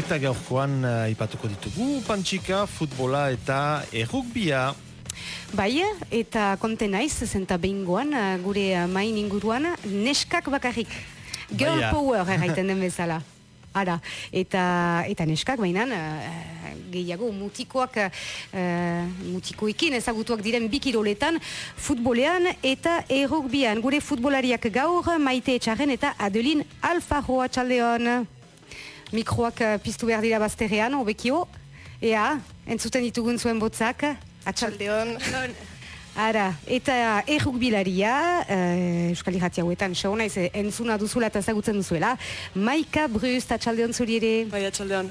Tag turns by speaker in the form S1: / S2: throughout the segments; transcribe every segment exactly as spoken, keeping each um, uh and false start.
S1: Eta gaurkoan uh, ipatuko ditugu pantxika, futbola eta errugbia.
S2: Bai, eta konte naiz, zenta behingoan, gure main inguruan, neskak bakarrik. Girl
S1: Baia.
S2: power erraiten den bezala. Ara, eta, eta neskak bainan, uh, gehiago mutikoak, uh, mutikoekin ezagutuak diren bi kiroletan, futbolean eta errugbian. Gure futbolariak gaur, Maite Etxarren eta Adeline Alfaro atxaldeon. Mikroak uh, piztu behar dira bazterrean, hobekio. Ea, entzuten ditugun zuen botzak.
S3: Atxaldeon.
S2: Ara, eta errugbilaria, uh, Euskal Irrati hauetan, xo naiz, entzuna duzula eta ezagutzen duzuela, Maika Brust, atxaldeon zuri ere.
S3: Bai, atxaldeon.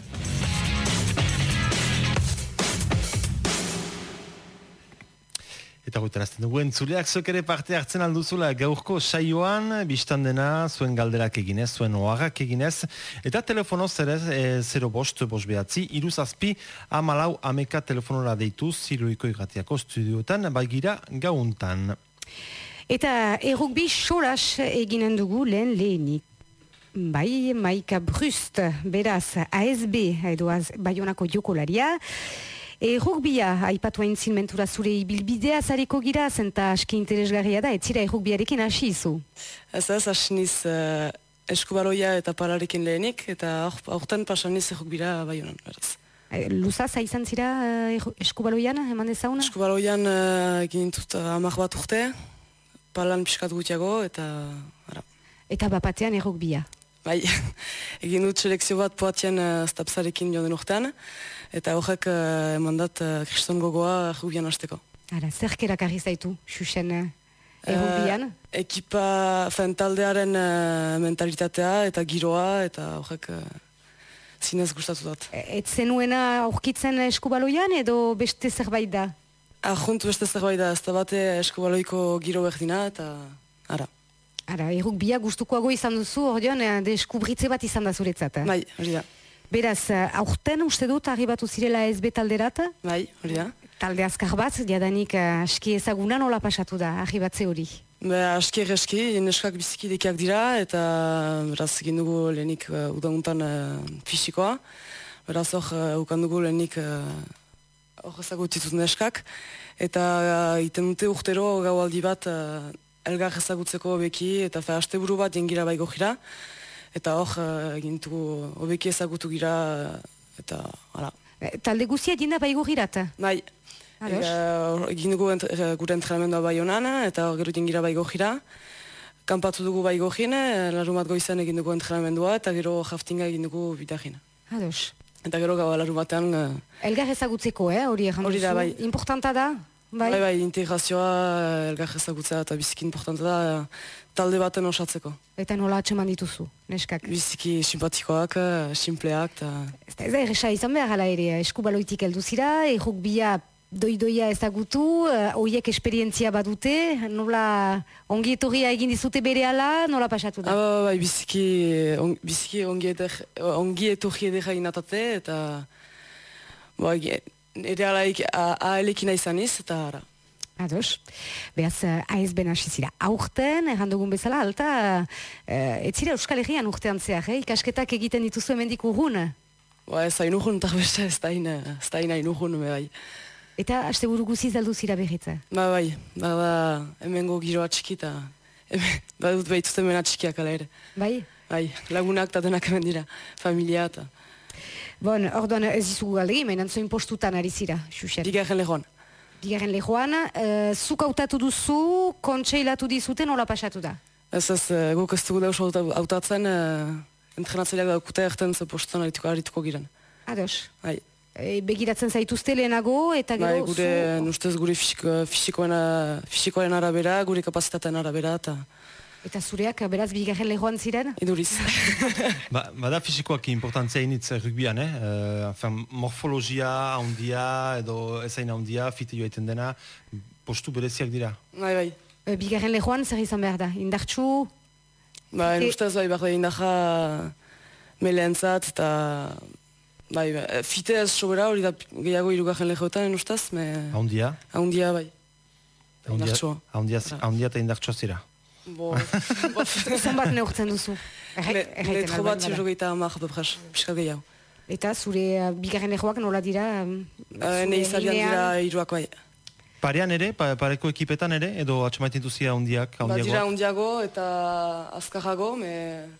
S1: Eta goetan azten dugu entzuleak, zuek ere parte hartzen alduzula gaurko saioan, biztan dena, zuen galderak eginez, zuen oharrak eginez, eta telefonoz ere e, zero bost, bost behatzi, iruzazpi, amalau ameka telefonora deituz, Ziruiko Irratiako studioetan, baigira gauntan.
S2: Eta errugbi soras eginen dugu lehen lehenik. Bai, Maika Brust, beraz, A S B, edo Baionako jokolaria. Errugbia, aipatu hain zinmentura zure ibilbidea zareko gira, zenta aski interesgarria da, etzira errugbiarekin hasi izu.
S3: Ez ez, hasi niz uh, eskubaloia eta pararekin lehenik, eta aurten pasan niz errugbira Baionan, beraz.
S2: E, Luzaz, haizan zira uh, eskubaloian, eman dezauna?
S3: Eskubaloian uh, egin dut uh, amak bat urte, palan pixkat gutiago, eta ara.
S2: Eta bapatean errugbia.
S3: Bai, egin dut selekzio bat poatien uh, stapsarekin joan den urtean, eta horrek uh, emandat uh, kriston gogoa errugbian hasteko.
S2: Ara, zerkerak argi zaitu, xuxen uh, errugbian?
S3: Uh, ekipa, fen taldearen uh, mentalitatea eta giroa, eta horrek uh, zinez gustatu dut.
S2: Ez zenuena aurkitzen eskubaloian edo beste zerbait da?
S3: Arjunt beste zerbait da, ez da bate eskubaloiko giro berdina, eta ara.
S2: Ara, errugbia gustukoago izan duzu, ordean, deskubritze bat izan da zuretzat. Eh?
S3: Bai, hori da.
S2: Beraz, aurten uste dut, arribatu zirela S B talderat?
S3: Bai, hori da.
S2: Talde azkar bat, jadanik aski ezaguna nola pasatu da, arribatze hori?
S3: Be, aski erreski, neskak biziki dekiak dira, eta beraz egin dugu lehenik uh, udaguntan uh, fisikoa. Beraz hor, uh, ukan dugu lehenik hor uh, ezagutitut neskak, eta uh, iten dute urtero gaualdi bat uh, elgar ezagutzeko hobeki, eta fe haste buru bat jengira baigo gira, eta hor uh, egintu hobeki ezagutu gira, eta hala.
S2: E, talde guzia jinda baigo girat?
S3: Bai, egin dugu ent, e, gure entrenamendua Baionan, eta hor gero jengira baigo gira, kanpatu dugu baigo jine, larumat goizan egin dugu entrenamendua, eta gero jaftinga egin dugu bidajina.
S2: Ados.
S3: Eta gero gau larumatean... Uh,
S2: elgar ezagutzeko, eh, hori egin duzu?
S3: Hori da, bai.
S2: Importanta da? Bai,
S3: bai, bai, integrazioa, elgar ezagutzea eta biziki importanta da talde baten osatzeko.
S2: Eta nola atxeman dituzu, neskak?
S3: Biziki simpatikoak, simpleak, eta...
S2: Ez da, ez da, erresa izan behar ala ere, eskubaloitik heldu zira, errugbia doidoia ezagutu, horiek esperientzia badute, nola ongi etorria egin dizute bere ala, nola pasatu da?
S3: Ah, bai, biziki, on, biziki ongi, etor, ongi etorri edera inatate, eta... Boa, ere alaik ahalekina izan iz, eta ara.
S2: Ados. Beaz, A S B hasi zira. Aurten, errandugun bezala, alta, ez zira Euskal Herrian urtean zehar, eh? Ikasketak egiten dituzu hemendik urrun?
S3: Ba, ez hain urrun, eta beste ez da hain urrun, bai.
S2: Eta haste buru guziz aldu zira berritza?
S3: Ba, bai, ba, ba, hemengo giroa txiki, eta ba, dut behitut hemen atxikiak ala ere.
S2: Bai?
S3: Bai, lagunak eta denak hemen dira, familia eta...
S2: Bon, orduan ez dizugu galdegi, mainan zoin postutan ari zira, Xuxet.
S3: Bigarren lehoan.
S2: Bigarren lehoan, uh, zuk hautatu duzu, kontseilatu dizuten, nola pasatu da?
S3: Ez ez, uh, guk ez dugu dauz hautatzen, uh, entrenatzaileak daukute erten ze postutan arituko, arituko giren.
S2: Ados.
S3: Bai.
S2: E, begiratzen zaituzte lehenago, eta gero...
S3: Bai, gure, zu... nustez gure fisiko, fisikoaren arabera, gure kapazitatean arabera, eta...
S2: Eta zureak, beraz, bigarren lehoan ziren?
S3: Iduriz.
S1: ba, bada fisikoak importantzia initz rugbian, eh? Uh, enfin, morfologia, handia, edo ezain handia, fite joaiten dena, postu bereziak dira.
S3: Bai, bai.
S2: E, bigarren lehoan zer izan behar da? Indartxu?
S3: Ba, fite... ustez, bai, behar da indarra meleentzat, eta... Bai, bai, fite ez sobera, hori da gehiago irugarren lehoetan, ustez, me...
S1: Handia?
S3: Handia, bai. Indartxua.
S1: Handia eta indartxua zira.
S3: Bo...
S2: Zon bat neurtzen duzu?
S3: Metro bat zirugaita amak, bepres, piskat gehiago.
S2: Eta zure uh, bigarren lehoak nola dira? Um,
S3: Uh, ne izarian dira iruak bai.
S1: Parean ere, pa, pareko ekipetan ere, edo atxamaiten duzia hundiak,
S3: Ba
S1: hundiagoak?
S3: dira hundiago eta azkarrago, me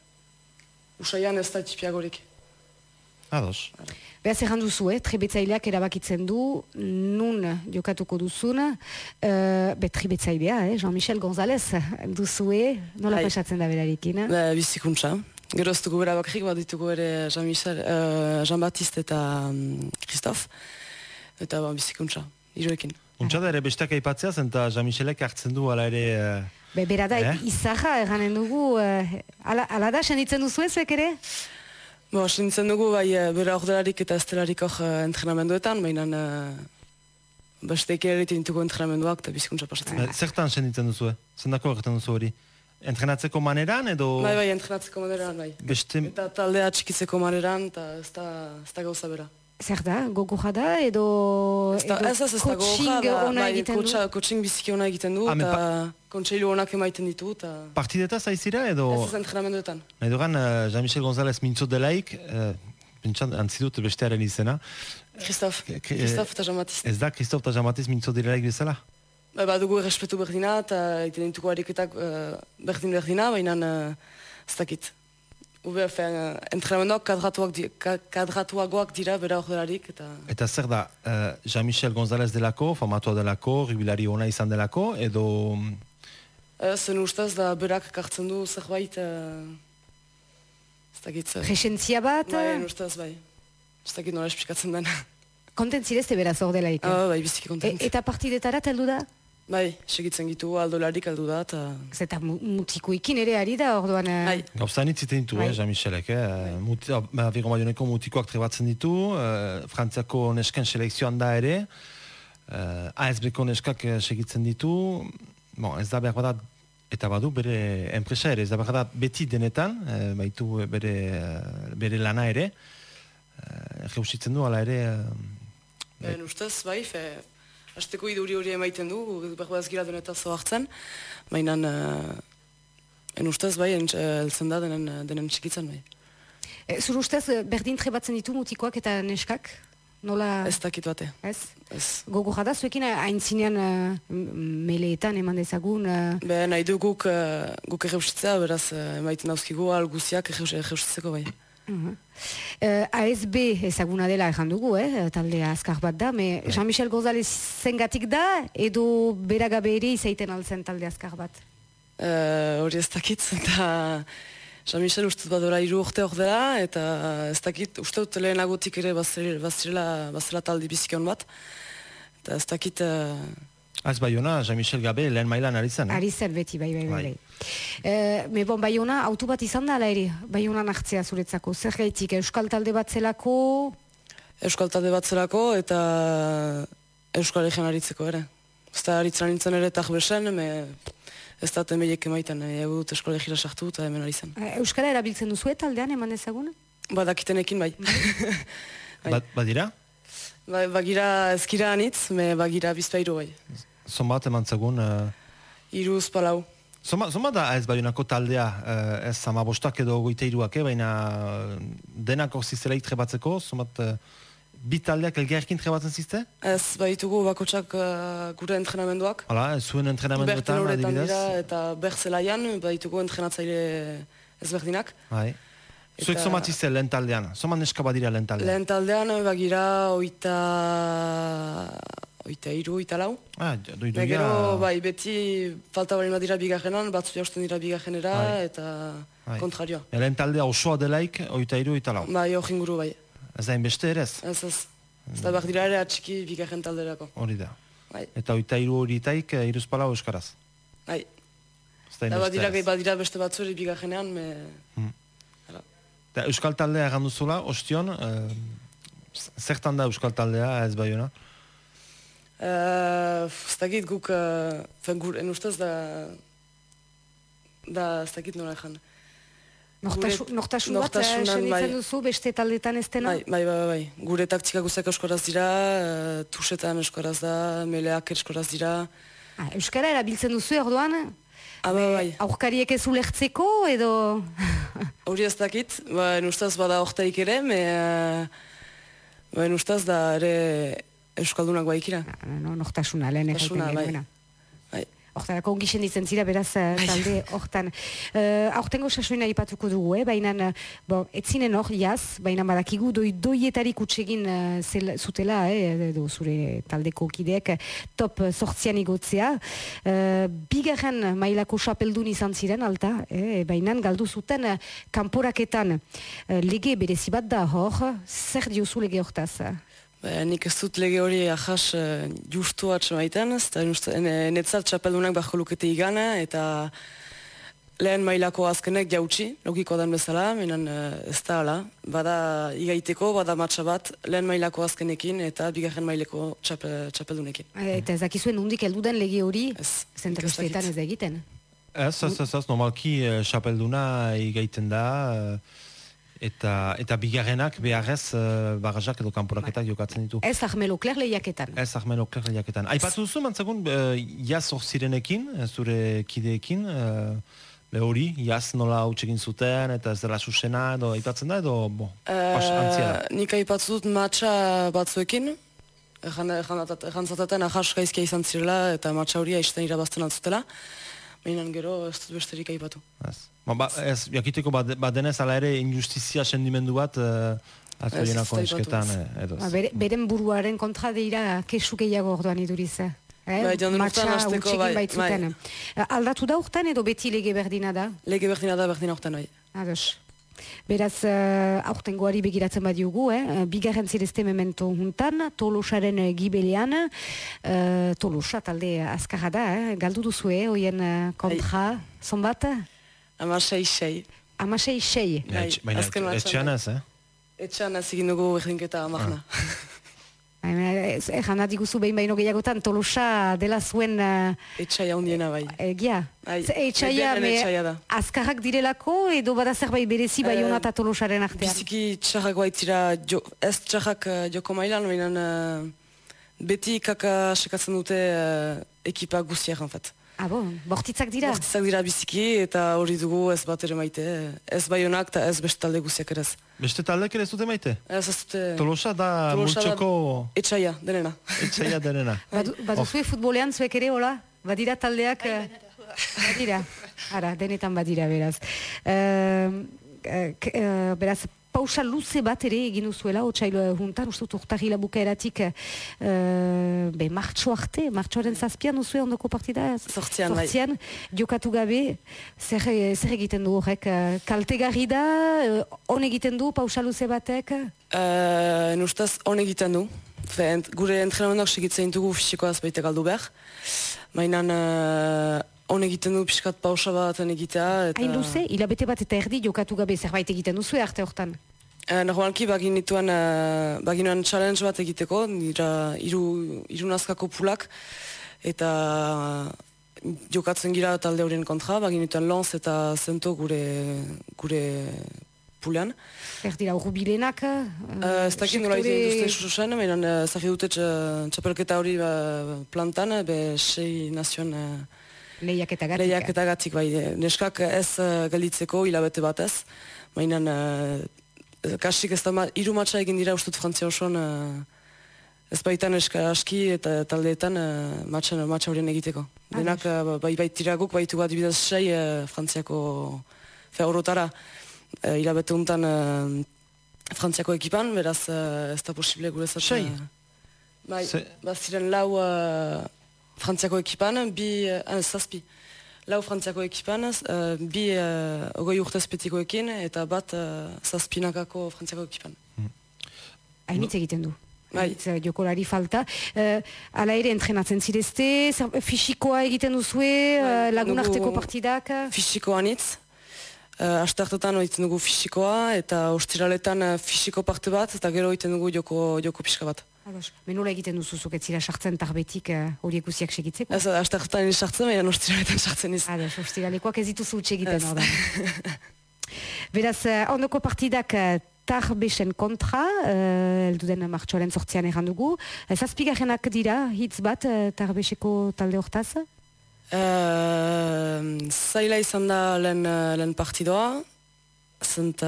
S3: usaian ez da txipiagorik.
S1: Ados.
S2: Beaz erran duzu, eh? Trebetzaileak erabakitzen du, nun jokatuko duzun, uh, be trebetzailea, eh? Jean-Michel González duzue, nola
S3: Bai.
S2: pasatzen da berarekin?
S3: Ba, bizikuntza. Gero ez dugu bera bakrik, bat ditugu ere Jean-Michel, uh, Jean-Baptiste eta um, Christophe. Eta ba, bizikuntza, iruekin.
S1: Untsa da ere besteak aipatzea zen, eta Jean-Michelek hartzen du ala ere... Uh,
S2: Be, bera da,
S1: Eh?
S2: izarra erranen dugu, uh, ala, ala da, senitzen duzu ez ere?
S3: Bo, nintzen dugu, bai, eh, bera ordelarik eta estelarik hor uh, entrenamenduetan, baina uh, besteik ere ditugu entrenamenduak eta bizikuntza pasatzen.
S1: eh, zertan senditzen duzu, eh? Zendako egiten duzu hori? Entrenatzeko maneran edo...
S3: Bai, bai, entrenatzeko maneran, bai.
S1: Beste...
S3: Eta taldea txikitzeko maneran, eta ez da, ez da gauza bera.
S2: Zer da, gogorra da, edo,
S3: Ez da,
S2: edo
S3: ez ez ez da
S2: coaching
S3: gogorra, da,
S2: ona
S3: bai,
S2: egiten du?
S3: coacha- coaching biziki ona egiten du,
S1: Ah, me
S3: eta kontseilu onak emaiten ditu, eta
S1: Partideta zaizira edo...
S3: ez ez entrenamenduetan.
S1: Nahi dugan, uh, Jean-Michel González mintzo delaik, uh, pentsan antzidut bestearen izena.
S3: Christophe,
S1: K- k-
S3: Christophe eta Jean-Baptiste.
S1: Ez da, Christophe eta Jean-Baptiste mintzo delaik bezala?
S3: Ba, badugu errespetu berdina, eta egiten dituko ariketak uh, berdin berdina, baina uh, ez dakit. Ube, fean, uh, entrenamenduak kadratuak di, ka, kadratuagoak dira bera ordelarik, eta...
S1: Eta zer da, uh, Jean-Michel González delako, famatua delako, ribilari ona izan delako, edo...
S3: Ez, zen ustez da berak kartzen du zerbait... Uh, ez dakit... Uh,
S2: Presentzia bat,
S3: bai, ustez, bai. Ez dakit nola esplikatzen den.
S2: kontent zirezte beraz ordelaik.
S3: Ah, bai, biziki
S2: E,
S3: kontent.
S2: eta partidetara teldu da?
S3: Bai, segitzen gitu, aldolarik aldu da, eta...
S2: Zeta mu- mutikoekin ere ari da orduan... eh,
S3: Bai.
S1: Gauzan itziten ditu,
S2: Bai.
S1: eh, Jean-Michelek, eh? Muti, ah, ba, Biron Baioneko mutikoak trebatzen ditu, uh, Frantziako nesken selekzioan da ere, uh, A S B-ko neskak eh, segitzen ditu, bon, ez da behar badat, eta badu bere enpresa ere, ez da behar badat beti denetan, eh, baitu bere, eh, bere lana ere, uh, jeusitzen du, ala ere... Uh,
S3: Ben ustez, bai, fe... Azteko iduri hori emaiten du, berbaz gira denetaz hartzen, baina... Uh, en ustez, bai, ent- heltzen da denen, denen txikitzen, bai.
S2: eh, Zur ustez, eh, berdin trebatzen ditu mutikoak eta neskak? Nola...
S3: Ez dakit bate.
S2: Ez?
S3: Ez.
S2: Gogorra da, zuekin haintzinean uh, meleetan eman dezagun... Uh,
S3: Be, nahi du guk, uh, guk erreusitzea, beraz, uh, emaiten dauzkigu alguziak erreusitzeko, bai.
S2: Uh-huh. Uh, A S B ezaguna dela erran dugu, eh? Taldea azkar bat da, me Jean-Michel González zengatik da, edo beragabe ere izaiten altzen talde azkar bat?
S3: Uh, hori ez dakit, eta Jean-Michel ustut badora hiru urte hor dela, eta ez dakit, uste dut lehenagotik ere bazirela, bazirela, bazirela talde bizikion bat, eta ez dakit... Uh,
S1: Az Baiona, Jean-Michel gabe lehen mailan ari zen, eh?
S2: Ari zen beti, bai, bai, bai.
S1: Bai.
S2: bai. Uh, me bon, Baiona, auto bat izan da, ala ere, Baiona nartzea zuretzako, zer gaitik, euskal talde bat zelako...
S3: Euskal talde bat zelako, eta Euskal Egean aritzeko ere. Ez da aritzen nintzen ere eta besen, me... ez da temeiek emaiten, egu dut Euskal Egira sartu eta hemen ari zen.
S2: Uh, Euskara erabiltzen duzu taldean eman dezagun?
S3: Badakitenekin bai. Bai.
S1: Ba, badira?
S3: Ba, bagira ezkira anitz, me bagira bizpairu bai.
S1: Zonbat eman zagun... Uh,
S3: Iruz palau.
S1: Zoma, zoma da ez Baionako taldea, eh, ez amabostak edo goite iruak, eh, baina eh, denak hor ziztelaik trebatzeko, zomat eh, bi taldeak elgerkin trebatzen zizte?
S3: Ez baitugu bakotsak uh, gure entrenamenduak.
S1: Hala, ez zuen entrenamenduetan
S3: Berten horretan
S1: adibidez?
S3: dira eta berzelaian baitugu entrenatzaile ezberdinak.
S1: Bai. Zuek
S3: Eta-
S1: zomat zizte lehen taldean, zomat neska badira lehen taldean?
S3: Lehen taldean bagira oita... oita iru, oita lau.
S1: Ah, doidu
S3: Be,
S1: ja...
S3: gero, bai, beti falta bali dira bigarrenan, batzu jausten dira bigarrenera,
S1: Bai.
S3: eta
S1: Bai.
S3: kontrarioa.
S1: Ja, lehen taldea osoa delaik, oita iru, oita lau.
S3: Bai, hor inguru bai.
S1: Ez da inbeste ere ez?
S3: Ez ez. Ez da behar dira ere atxiki bigarren talderako.
S1: Hori da.
S3: Bai,
S1: Eta oita iru horitaik, eh, iruzpalau euskaraz.
S3: bai.
S1: Ez da
S3: Eta
S1: inbeste
S3: badira,
S1: ez.
S3: badira beste batzu ere bigarrenean, me...
S1: Eta euskal taldea errandu zula, ostion, eh, zertan da euskal taldea ez Baiona?
S3: Uh, ez dakit guk, uh, fen gur, en ustez da... Da, ez dakit nola ezan.
S2: Nortasu,
S3: Gure-
S2: nortasun bat,
S3: nortasunan,
S2: esan
S3: bai.
S2: izan duzu, beste taldetan ez dena?
S3: Bai, bai, bai, bai, bai. Gure taktika guztiak euskaraz dira, uh, tusetan euskaraz da, meleak euskaraz dira.
S2: Ah, euskara erabiltzen duzu orduan?
S3: Ah, bai, bai.
S2: Aurkariek ez ulertzeko, edo...
S3: Hori ez dakit, ba, ustaz bada ortaik ere, me, ba, ustaz da ere Euskaldunak baikira.
S2: No, nortasuna, lehen
S3: Nortasuna,
S2: egiten
S3: bai.
S2: genuena.
S3: Bai.
S2: Hortarako ongixen ditzen zira, beraz, talde hortan. Uh, Aurtengo sasoina ipatuko dugu, eh? Baina, bon, etzinen hor, jaz, baina badakigu doi, doietarik utsegin uh, zel, zutela, eh? Edo zure taldeko kideek top sortzian igotzea. Uh, bigarren mailako xapeldun izan ziren, alta, eh? Baina galdu zuten uh, kanporaketan uh, lege berezi bat da hor, zer diozu lege hortaz?
S3: Ba, nik ez dut lege hori ahas uh, justu atxe maiten, eta netzat txapeldunak beharko lukete igana, eta lehen mailako azkenek jautsi, logiko den bezala, menan uh, ez da ala, bada igaiteko, bada matxa bat, lehen mailako azkenekin, eta bigarren maileko txapel, txapeldunekin.
S2: Eta ez dakizuen undik heldu den lege hori,
S3: Ez,
S2: zentresteetan ez da egiten.
S1: Ez, ez, ez, ez, normalki xapelduna igaiten da, eh, eta eta bigarrenak beharrez uh, barrazak edo kanporaketak jokatzen ditu.
S2: Ez Ahmelo Kler lehiaketan.
S1: Ez Ahmelo Kler lehiaketan. Aipatu duzu, mantzagun, uh, jaz hor zirenekin, zure kideekin, uh, le hori, jaz nola hautsegin zuten, eta ez dela susena, edo aipatzen da, edo, bo, pas, antzia da.
S3: Nik aipatzu dut matxa batzuekin, errantzaten ahas gaizkia izan zirela, eta matxa hori aizten irabazten altzutela, behinan gero ez dut besterik aipatu.
S1: Ez. Ba, ba, ez, jakiteko badenez, ala ere injustizia sendimendu bat uh, atzoienako esketan edo.
S2: Ba, bere, beren buruaren kontra deira kesu gehiago orduan iduriz. Eh?
S3: Bai, joan
S2: matxa
S3: hasteko, bai,
S2: baitzuten. Bai. Aldatu da urtean edo beti lege berdina da?
S3: Lege berdina da, berdina urtean, bai.
S2: Ados. Beraz, uh, aurtengoari begiratzen badiogu, eh? Bigarren zirezte memento juntan, Tolosaren uh, gibelean, uh, Tolosa talde azkarra da, eh? Galdu duzu, eh? Oien uh, kontra, zonbat?
S3: Amasei sei.
S2: Amasei sei.
S1: Baina etxean ez, eh?
S3: Etxean ez egin dugu berdinketa amagna.
S2: Egan nahi guzu behin baino gehiagotan, Tolosa dela zuen... Uh,
S3: etxaia hundiena bai.
S2: Egia?
S3: Etxaia da.
S2: Azkarrak direlako edo bada zerbait berezi bai hona eta Tolosaren artean?
S3: Biziki txarrak baitzira, jo, ez txarrak uh, joko mailan, baina uh, beti kaka sekatzen dute uh, ekipa guztiak, en fait.
S2: Ah bon, bortitzak dira?
S3: Bortitzak dira biziki eta hori dugu ez bat ere maite, ez bai honak eta ez beste talde guztiak ere ez.
S1: Beste taldek ere ez dute maite?
S3: Ez ez dute...
S1: Tolosa da multxoko...
S3: Etxaia, denena.
S1: Etxaia denena.
S2: Badu zue futbolean zuek ere, hola? Badira taldeak... Badira. Ara, denetan badira, beraz. Uh, uh, beraz, pausa luze bat ere egin duzuela, otxailo juntan, uste dut urtahila bukaeratik, uh, be, martxo arte, martxoaren zazpian duzue ondoko partida?
S3: Sortzian, bai.
S2: Sortzian, jokatu gabe, zer, zer egiten du horrek? Kaltegarri da, on egiten du, pausa luze batek?
S3: Uh, Nustaz, on egiten du. Fe, ent, gure entrenamendak segitzen dugu fisikoaz baita galdu behar. Mainan, uh, on egiten du piskat pausa baten egitea. Eta...
S2: Hain luze, hilabete bat eta erdi jokatu gabe zerbait egiten duzu arte hortan?
S3: Uh, Normalki bagin nituen, uh, baginuan challenge bat egiteko, nira iru, iru nazkako pulak, eta uh, jokatzen gira talde horien kontra, bagin nituen Lons eta Zento gure, gure pulean.
S2: Er dira urrubilenak?
S3: Uh, ez dakit nola egiten duzte susen, menan uh, zaki dute txapelketa hori uh, plantan, be sei nazioan... Uh,
S2: Lehiaketagatik.
S3: Lehiaketagatik, bai. Neskak ez uh, galditzeko hilabete batez. Mainan, uh, kasik ez da, iru matxa egin dira ustut Frantzia osoan, uh, ez baita neska aski eta taldeetan uh, matxa, matxa horien egiteko. Denak, uh, bai baitira guk, baitu bat bidez sei uh, Frantziako feorotara. Uh, hilabete untan uh, Frantziako ekipan, beraz uh, ez da posible gure zat.
S1: Sei?
S3: Uh, bai, baziren lau... Uh, Frantziako ekipan, bi, uh, zazpi, lau Frantziako ekipan, uh, bi uh, ogoi urtezpetikoekin, eta bat uh, zazpinakako Frantziako ekipan.
S2: Hainitz egiten du.
S3: Bai.
S2: Hainitz jokolari falta. Uh, ala ere entrenatzen zirezte, fisikoa egiten duzue, uh, lagunarteko partidak?
S3: Fisikoa anitz. Uh, Astartetan egiten dugu fisikoa, eta ostiraletan uh, fisiko parte bat, eta gero egiten dugu joko, joko pixka bat.
S2: Menola egiten duzuzuk, ez zira sartzen tarbetik horiek uh, guziak segitzeko?
S3: Ez, astartetan sartzen, baina ostiraletan sartzen iz.
S2: Ados, ostiralekoak ez dituzu utxe egiten ordan. Beraz, uh, ondoko partidak uh, Tarbesen kontra, uh, elduden martxoaren sortzian errandugu. Uh, Zazpigarrenak dira, hitz bat, uh, Tarbeseko talde hortaz?
S3: Uh, zaila izan da lehen, lehen partidoa, zenta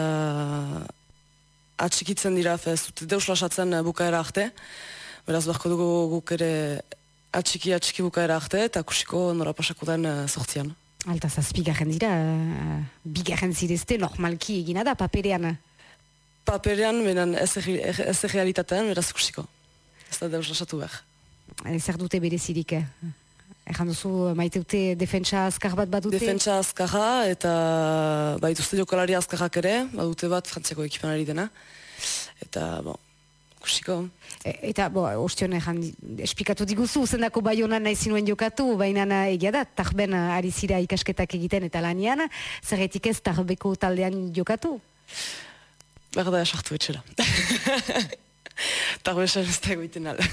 S3: atxikitzen dira, ez dute deus lasatzen bukaera arte, beraz beharko dugu guk ere atxiki atxiki bukaera arte, eta kusiko nora pasako den sortzian.
S2: Alta zazpigarren dira, uh, bigarren zirezte normalki egina da paperean.
S3: Paperean, benen ez errealitatean, beraz kusiko. Ez da deus lasatu behar.
S2: Zer dute berezirik? Erran duzu, maite dute defentsa azkar bat bat dute?
S3: Defentsa azkarra, eta baituzte jokalari azkarrak ere, badute bat frantziako ekipanari dena. Eta, bon, kusiko.
S2: E, eta, bo, ostion erran, esplikatu diguzu, zendako Baionan nahi zinuen jokatu, baina egia da, tarben ari zira ikasketak egiten eta lanian, zerretik ez tarbeko taldean jokatu?
S3: Berda esartu etxera. Tarbesan ez da egoiten ala.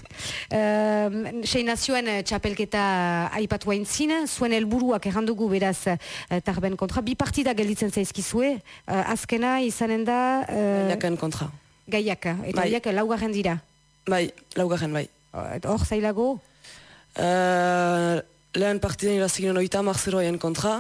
S2: Uh, Seinazioen txapelketa aipatu haintzin, zuen helburuak errandugu beraz uh, tarben kontra. Bi partida gelditzen zaizkizue, uh, azkena izanen da... Uh,
S3: Gaiaken kontra.
S2: Gaiak, eta bai. Gaiak laugarren dira.
S3: Bai, laugarren bai.
S2: Hor zailago?
S3: Uh, lehen partiden irazikinen oita marzeroen kontra.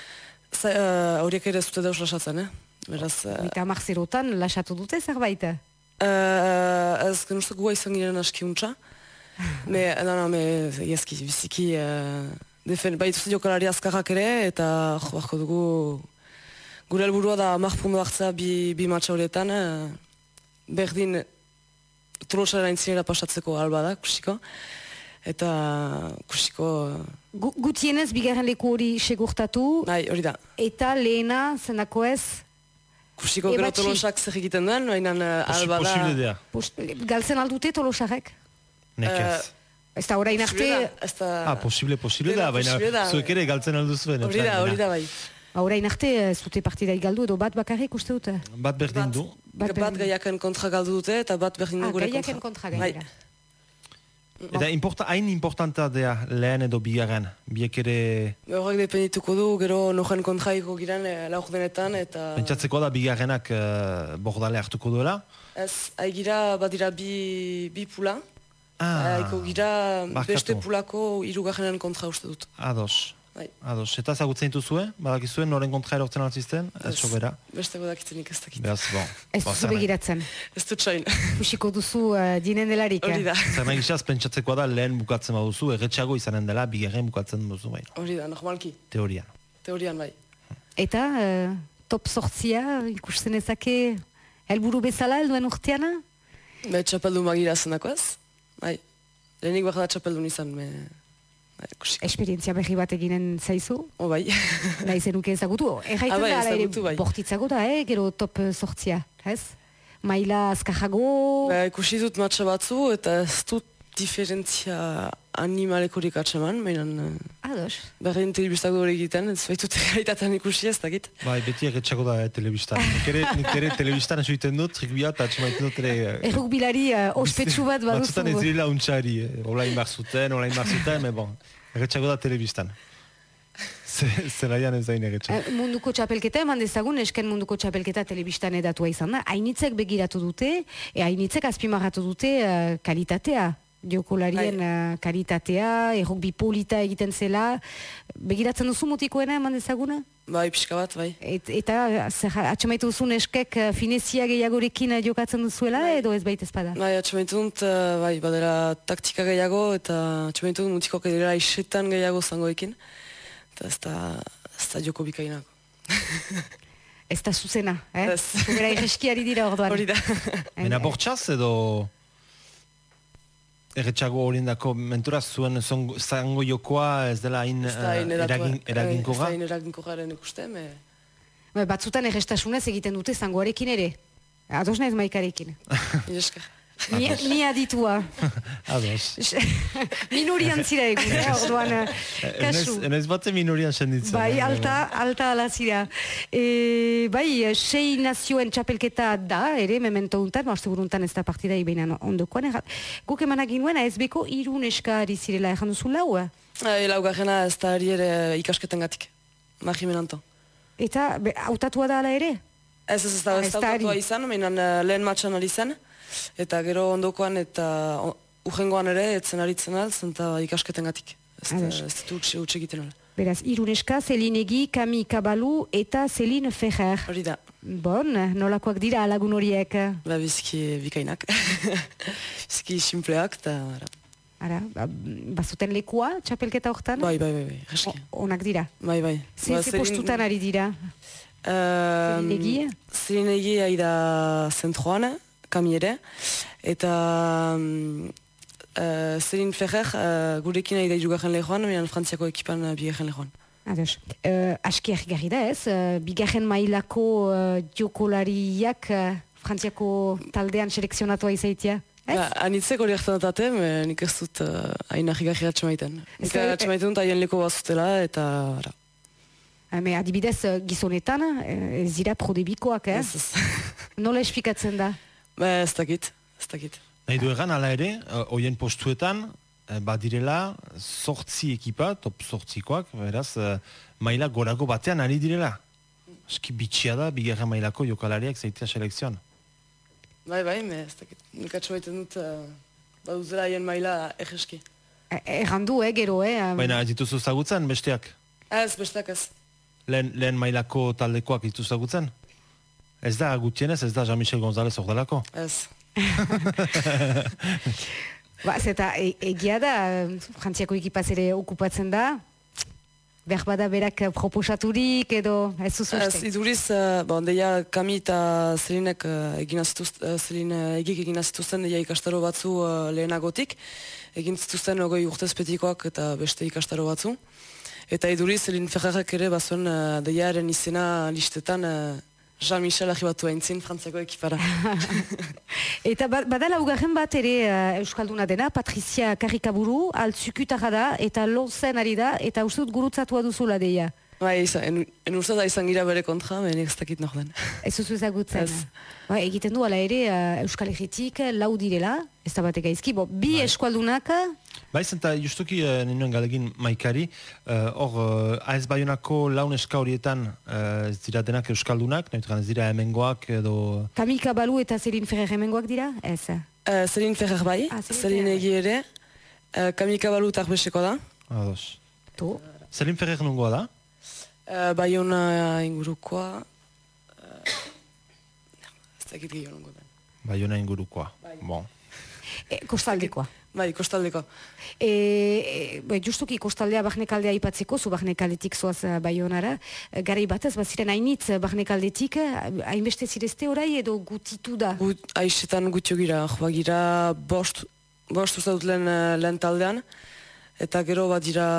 S3: Horiek uh, ere zute deus lasatzen, eh? Beraz... Uh,
S2: oita marzerotan lasatu dute zerbait?
S3: Uh, ez genuzte gua izan giren askiuntza. Me, no, no, me, eski, biziki, uh, defen, baituzte jokalari azkarrak ere, eta jo, barko dugu, gure helburua da marpundu hartzea bi, bi matxa horietan, uh, berdin Tolosaren aintzinera pasatzeko alba da, kusiko, eta kusiko...
S2: Uh, Gutienez, bigarren leku hori segurtatu,
S3: bai, hori da.
S2: Eta lehena, zenako ez,
S3: kusiko gero Tolosak zer egiten duen, noinan uh, alba da...
S1: Posible dea.
S2: Galtzen aldute Tolosarek?
S1: Nekez.
S2: Ez da orain arte...
S1: Ah, posible, posible da, baina zuek ere galtzen alduzuen.
S3: Hori da, hori da bai.
S2: Orain arte, ez dute partida galdu edo bat bakarrik uste dute?
S1: Bat berdin du.
S3: Bat, bat gaiaken kontra galdu dute eta bat berdin du gure kontra.
S2: Ah, gaiaken kontra gaira.
S1: Eta importa, hain importanta dea lehen edo bigarren, biek ere...
S3: Horrek dependituko du, gero nojen kontraiko giren lauk denetan eta...
S1: Pentsatzeko da bigarrenak uh, bordale hartuko duela?
S3: Ez, haigira badira bi, bi pula.
S1: Ah,
S3: haiko gira
S1: barkatu.
S3: beste pulako irugarrenen kontra uste dut.
S1: Ados.
S3: Bai.
S1: Ados. Eta zagutzen dituzue? Badakizuen noren kontra erortzen altzizten? Ez sobera.
S3: Beste godakitzenik ez dakit.
S1: Beaz, bon.
S2: Ez duzu begiratzen.
S3: Ez dut txain.
S2: Fusiko duzu uh, dinen delarik.
S3: Hori da.
S1: Zer nahi gizaz, pentsatzekoa da lehen bukatzen baduzu, erretxago izanen dela, bigarren bukatzen duzu baino.
S3: Hori da, normalki.
S1: Teorian.
S3: Teorian bai.
S2: Eta uh, top sortzia ikusten ezake helburu bezala helduen urteana?
S3: Be, txapeldu magira zenako ez? Bai. Lehenik behar da txapeldun izan, me...
S2: Esperientzia berri bat eginen zaizu?
S3: O bai.
S2: Nahi zenuke ezagutu. Erraiten
S3: ah, bai,
S2: da,
S3: ezagutu, bai.
S2: Bortitzago da, eh, gero top sortzia, ez? Maila azkajago...
S3: Ba, ikusi dut matxa batzu, eta ez dut diferentzia animalekorik atseman, mainan...
S2: Ados.
S3: Berdin telebistak hori egiten, ez baitut realitatean ikusi ez dakit.
S1: Bai, beti erretxago da eh, telebistan. Nik ere, nik ere telebistan esuiten dut, trikbia eta atxemaiten dut ere... Eh,
S2: Errukbilari uh, ospetsu bat baduzu.
S1: Batzutan ez direla untxari, eh. Olain barzuten, olain barzuten, me bon. Erretxago da telebistan. Zeraian ez dain erretxago.
S2: Uh, munduko txapelketa eman dezagun, esken munduko txapelketa telebistan edatua izan da. Hainitzek begiratu dute, e hainitzek azpimarratu dute uh, kalitatea. Jokolarien uh, kalitatea, errukbi polita egiten zela. Begiratzen duzu mutikoena eman dezaguna?
S3: Bai, pixka bat, bai.
S2: Et, eta atxamaitu duzun eskek uh, finezia gehiagorekin uh, jokatzen duzuela, bai. Edo ez baita espada?
S3: Bai, atxamaitu dut, uh, bai, badera taktika gehiago, eta atxamaitu dut mutikoak edera isetan gehiago zangoekin. Eta ez da, ez da joko bikainako.
S2: Ez da zuzena, eh?
S3: Ez.
S2: Zugera irreskiari dira orduan.
S3: Hori da.
S1: Mena bortxaz edo... Erretxago horindako menturaz zuen zango jokoa ez dela hain eraginkoga?
S3: Ez da hain eraginkoaren ikusten.
S2: Batzutan errestasunez egiten dute zangoarekin ere. Ados naiz maikarekin.
S3: Inesker.
S2: Ni, ni aditua.
S1: Ados.
S2: Minurian zira egun, eh, orduan, kasu.
S1: Enaiz bate minurian senditzen.
S2: Bai, alta, alta ala zira. E, bai, sei nazioen txapelketa da, ere, memento untan, marste buruntan ez da partida ibenan ondokoan. Guk emanak ginuen, ez beko irun eska ari zirela erran duzu lau?
S3: E, lau garrena ez da ari ere ikasketen gatik. Mahimenanto.
S2: Eta, hautatua da ala ere?
S3: Ez ez ez da hautatua izan, menan lehen matxan ari zen. Eta gero ondokoan eta urrengoan ere etzen aritzen altzen eta ikasketen gatik. Ez ditu utxe egiten ala.
S2: Beraz, Iruneska, Zelinegi, Kami Kabalu eta Zelin Ferrer.
S3: Hori da.
S2: Bon, nolakoak dira lagun horiek?
S3: Ba, biziki bikainak. Biziki simpleak, eta...
S2: Ara, ba, bazuten lekua, txapelketa hortan?
S3: Bai, bai, bai, bai, reski.
S2: Onak dira?
S3: Bai, bai.
S2: Ze, ba, ze postutan ari dira?
S3: Uh,
S2: Zerin
S3: Zerin egi aida zentroan, kami ere, eta um, uh, Zerin Ferrer uh, gurekin aida irugarren lehoan, minan Frantziako ekipan uh, bigarren lehoan.
S2: Ados. Uh, aski argi da ez, uh, bigarren mailako uh, jokolariak uh, Frantziako taldean selekzionatua izaitia?
S3: Ba, anitzek hori hartan datate, nik ez dut hain uh, ahigarri atxemaiten. Nik atxemaiten dut haien leko bazutela, eta... Ara.
S2: Me adibidez gizonetan, ez dira prodebikoak, eh?
S3: Ez, ez.
S2: Nola esplikatzen da?
S3: Ba, ez dakit, ez dakit.
S1: Nahi du egan, ala ere, hoien postuetan, badirela, sortzi ekipa, top sortzikoak, beraz, maila gorago batean ari direla. Eski bitxia da, bigarren mailako jokalariak zaitea selekzioan.
S3: Bai, bai, me ez dakit. Nik atxemaiten dut, uh, baduzela haien maila egeski.
S2: Errandu, eh, gero, eh?
S1: Baina, ez dituzu zagutzen, besteak?
S3: Ez, besteak ez.
S1: Lehen, lehen mailako taldekoak ditu zagutzen? Ez da gutienez, ez da Jean-Michel González ordalako?
S3: Ez.
S2: Ba, zeta, e, egia da, Frantziako ekipaz ere okupatzen da, behar bada berak proposaturik edo ez zuzuzte?
S3: Ez, iduriz, uh, bon, deia Kami eta Zelinek uh, egin azituzten, uh, Zelin uh, egik egin azituzten, deia ikastaro batzu uh, lehenagotik, egin zituzten ogoi urtezpetikoak eta beste ikastaro batzu. Eta iduriz, Zelin Ferrarek ere bazuen uh, deiaren izena listetan uh, Jean-Michel arribatu haintzin Frantziako ekipara.
S2: Eta badala ugarren bat ere uh, Euskalduna dena, Patricia Karikaburu, altzukutara da, eta lozen ari da, eta uste dut gurutzatua duzula deia.
S3: Bai, en, en uste da izan gira bere kontra, benik ez dakit nok den.
S2: Ez duzu ezagutzen. Ba, egiten du ala ere uh, Euskal Herritik lau direla, ez da batek aizki, bo, bi bai. Eskualdunak...
S1: Bai, zenta justuki uh, ninoen galegin maikari, hor uh, uh, A S Baionako laun eska horietan uh, ez dira denak Euskaldunak, nahi ez dira hemengoak edo...
S2: Kami Kabalu eta Zelin Ferrer hemengoak dira, ez?
S3: Uh, Zelin Ferrer bai, ah, Zelin egi ere, uh, Kami Kabalu tarbeseko da.
S1: Ados.
S2: To.
S1: Zelin Ferrer nungoa da?
S3: Uh, Baiona ingurukoa... Uh, ez dakit gehiago nungo den.
S1: Baiona ingurukoa, bai. Bon.
S2: E, kostaldekoa.
S3: Bai, kostaldeko.
S2: E, e, justuki kostaldea Barnekaldea ipatzeko, zu Barnekaldetik zoaz Baionara, garai batez, baziren hainitz Barnekaldetik, hainbeste zirezte orai edo gutitu da?
S3: Gut, aixetan gutio gira, joa gira bost, bost uzaut lehen, lehen taldean, eta gero bat dira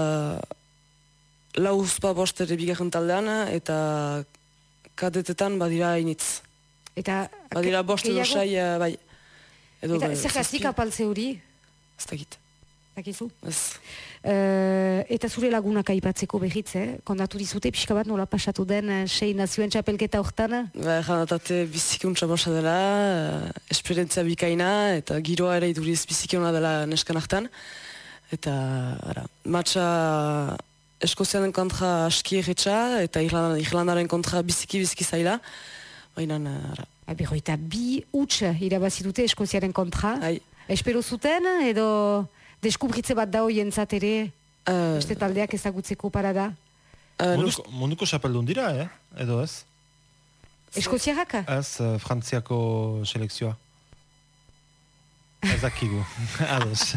S3: lau uzpa bost ere bigarren taldean, eta kadetetan badira hainitz.
S2: Eta...
S3: Badira bost edo sai, bai. Edo,
S2: eta zer gazik apaltze hori?
S3: Ez dakit.
S2: Dakizu?
S3: Ez.
S2: Uh, eta zure lagunak aipatzeko behitz, eh? Kondatu dizute, pixka bat nola pasatu den uh, sei nazioen txapelketa hortan?
S3: Ba, janatate bizikuntza bosa dela, uh, esperientzia bikaina, eta giroa ere iduriz bizikiona dela neskan hartan. Eta, ara, matxa Eskozianen kontra aski erretxa, eta Irlandaren kontra biziki-biziki zaila. Baina, ara.
S2: Abiro, eta bi huts irabazitute Eskoziaren kontra.
S3: Ai.
S2: Espero zuten, edo deskubritze bat da hoientzat ere, uh, beste taldeak ezagutzeko parada?
S3: Uh,
S1: munduko, munduko xapeldun dira, eh? Edo ez?
S2: Eskoziarrak?
S1: Ez, uh, Frantziako selekzioa. Ez dakigu. Ados.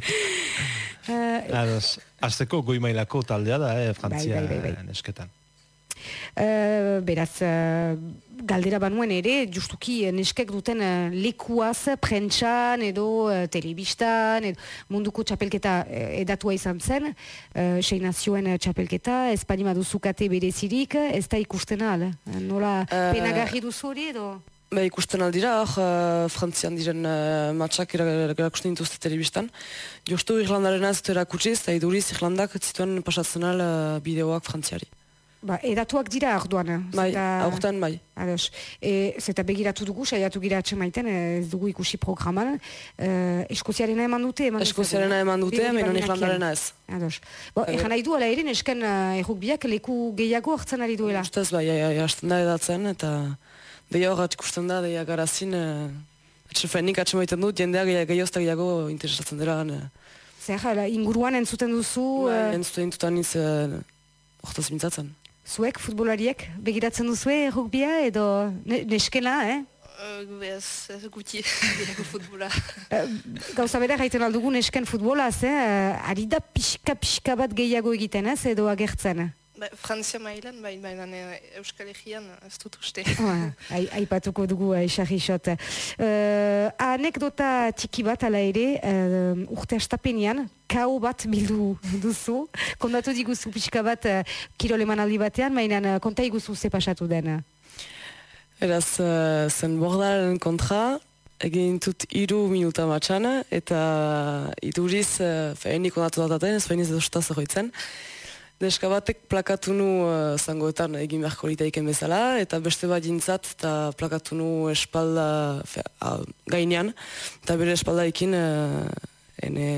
S1: uh, Ados. Azteko goi mailako taldea da, eh? Frantzia bai, bai, bai, bai. Nesketan.
S2: Uh, beraz, uh, galdera banuen ere, justuki neskek duten uh, lekuaz, prentxan edo uh, telebistan, edo munduko txapelketa uh, edatua izan zen, uh, sei nazioen uh, txapelketa, Espainima duzukate berezirik, ez da ikusten al? Nola uh, penagarri duzu hori edo?
S3: Ba, ikusten aldira, hor, uh, Frantzian diren uh, matxak erakusten dituzte telebistan. Justu Irlandaren ez dut erakutsiz, eta iduriz Irlandak zituen pasatzen al uh, bideoak Frantziari.
S2: Ba, edatuak dira arduan.
S3: Bai, aurten bai.
S2: Ados. E, zeta begiratu dugu, saiatu gira atxemaiten, ez dugu ikusi programan. E, Eskoziarena eman dute? Eman
S3: Eskoziarena eman dute, menon Irlandarena ez.
S2: Ados. Bo, egan nahi du, ala ere, nesken uh, errukbiak leku gehiago hartzen ari duela?
S3: Ustez bai, hasten da edatzen, eta deia horret ikusten da, deia garazin, atxefenik atxemaiten dut, jendea gehiozta gehiago interesatzen dira.
S2: Zer, inguruan entzuten duzu?
S3: Bai, entzuten dutan niz, hortaz mintzatzen.
S2: Zuek, futbolariek, begiratzen duzue rugbia edo ne, neskena, eh?
S4: Uh, ez, ez guti, gehiago futbola.
S2: Gauza bera gaiten aldugu nesken futbolaz, eh? Ari da pixka-pixka bat gehiago egiten, ez, edo agertzen?
S4: Ba, Frantzia mailan, baina baina Euskal Herrian ez dut uste.
S2: Aipatuko dugu, esarrixot. Uh, anekdota txiki bat ala ere, uh, urte astapenean, kau bat bildu duzu. Kondatu diguzu pixka bat uh, kirol emanaldi batean, baina uh, konta iguzu ze pasatu den.
S3: Eraz, uh, zen bordaren kontra, egin dut iru minuta matxan, eta iduriz, uh, fehenik ondatu dataten, ez fehenik edo sutaz egoitzen. Neska batek plakatu nu uh, zangoetan egin beharko litaiken bezala, eta beste bat jintzat, eta plakatu nu espalda fe, uh, gainean, eta bere espaldaekin uh, ene...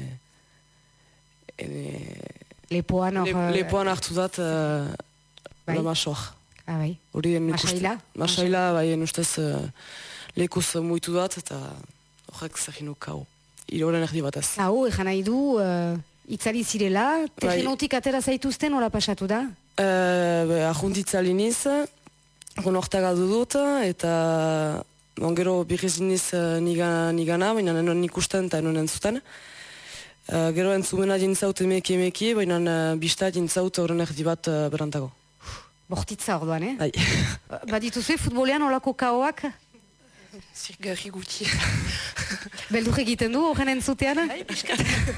S3: ene...
S2: Lepoan hor...
S3: Le, lepoan hartu dat uh,
S2: bai?
S3: Lamasoak.
S2: Ah, bai.
S3: Masaila? Masaila, bai, ustez uh, lekuz muitu dat, eta horrek zerginu kau. Iroren erdi batez.
S2: Hau, egan nahi du... Uh... Itzali zirela, terrenotik atera zaituzten, hola pasatu da?
S3: Uh, Ahunt itzaliniz, gonorta galdu dut, eta ongero birriziniz uh, nigana, nigana, baina enon ikusten eta enon entzuten. Uh, gero entzumena dintzaut emeki emeki, baina uh, bista dintzaut horren erdi bat uh, berantago.
S2: Bortitza orduan, eh?
S3: Bai.
S2: Badituzue, futbolean olako kaoak?
S4: Zirgarri guti.
S2: Beldur egiten du, horren entzutean?
S4: Bai, piskat.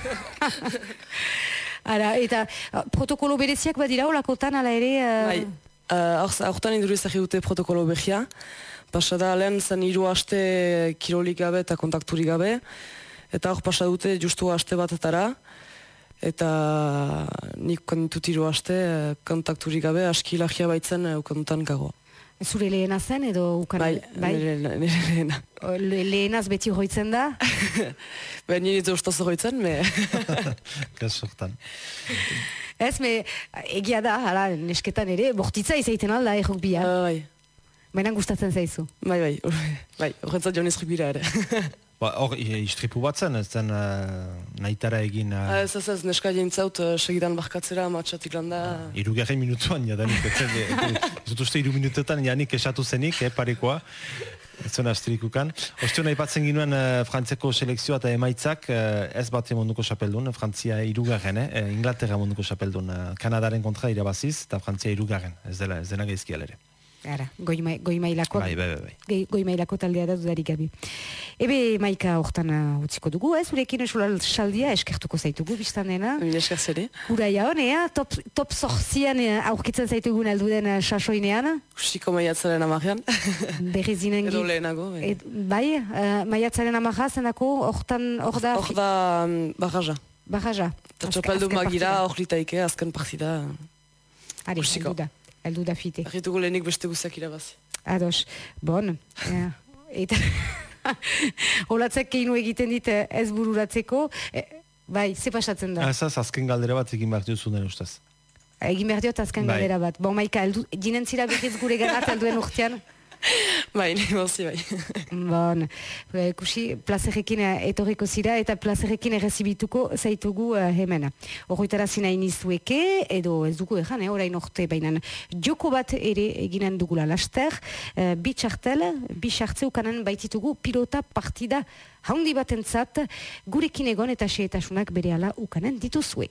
S2: Ara, eta protokolo bereziak badira olakotan, ala ere... Uh...
S3: Bai, uh, aurten induriz egi dute protokolo behia. Pasada lehen zen hiru aste kirolik gabe eta kontakturik gabe. Eta hor pasa dute justu aste batetara. Eta nik kanditut hiru aste kontakturik gabe, aski lagia baitzen ukandutan gagoa.
S2: Zure lehena zen edo ukan...
S3: Bai, bai? Nire lehena.
S2: Le, lehenaz beti hoitzen da?
S3: Ba, nire ez ustaz hoitzen, me...
S1: Kasortan.
S2: Ez, me, egia da, hala, nesketan ere, bortitza izaiten alda, errok bia.
S3: Bai.
S2: Baina gustatzen zaizu.
S3: Bai, bai, bai, horrentzat joan ezribira ere.
S1: Hor, istripu bat zen, ez zen uh, nahitara egin... Uh...
S3: Ez ez ez, neska jentzaut uh, segidan barkatzera, matxatik landa...
S1: Uh, Irugarren minutuan, jadanik, ez zen, ez dut uste iru minutetan, janik esatu zenik, eh, parekoa, ez zen astrikukan. Ostion, aipatzen ginuen uh, Frantziako selekzioa eta emaitzak, uh, ez bat munduko xapeldun, Frantzia irugarren, eh, Inglaterra munduko xapeldun, uh, Kanadaren kontra irabaziz, eta Frantzia irugarren, ez dela, ez dena gaizkial ere.
S2: Ara, goi, ma, goi mailako,
S1: bai, bai, bai.
S2: Goi mailako taldea da dudarik gabi. Ebe, Maika, hortan uh, utziko dugu, ez? Urekin esulal saldia eskertuko zaitugu, biztan dena.
S3: Mila esker zere.
S2: Ura jaon, ea? Top, top zorzian uh, aurkitzen zaitugun alduden uh, sasoinean.
S3: Usiko maiatzaren amarrean.
S2: Berrizinen...
S3: Edo lehenago.
S2: Ed, bai, uh, maiatzaren amarra zenako, hortan, hor da...
S3: Hor da um, barraja.
S2: Barraja.
S3: Eta txapeldu magira, hor litaike, azken partida.
S2: Ari, heldu da. Eldu da fite.
S3: Arritugu lehenik beste guztiak irabazi.
S2: Ados. Bon. Ja. Eta... Olatzek keinu egiten dit ez bururatzeko. E, bai, ze pasatzen da?
S1: Ez az, azken galdera bat egin behar duzu den ustez.
S2: Egin behar diot azken
S1: bai.
S2: Galdera bat. Bon, Maika, eldu, jinen zira behiz gure ganat elduen urtean?
S3: Bai, nemozi bai.
S2: Bon, kusi, plazerekin etorriko zira eta plazerekin errezibituko zaitugu uh, hemen. Horretara zina inizueke, edo ez dugu egan, eh, orain orte bainan. Joko bat ere eginen dugula laster, uh, bi txartel, bi txartze ukanen baititugu pilota partida haundi bat entzat, gurekin egon eta xeetasunak bere ala ukanen dituzue.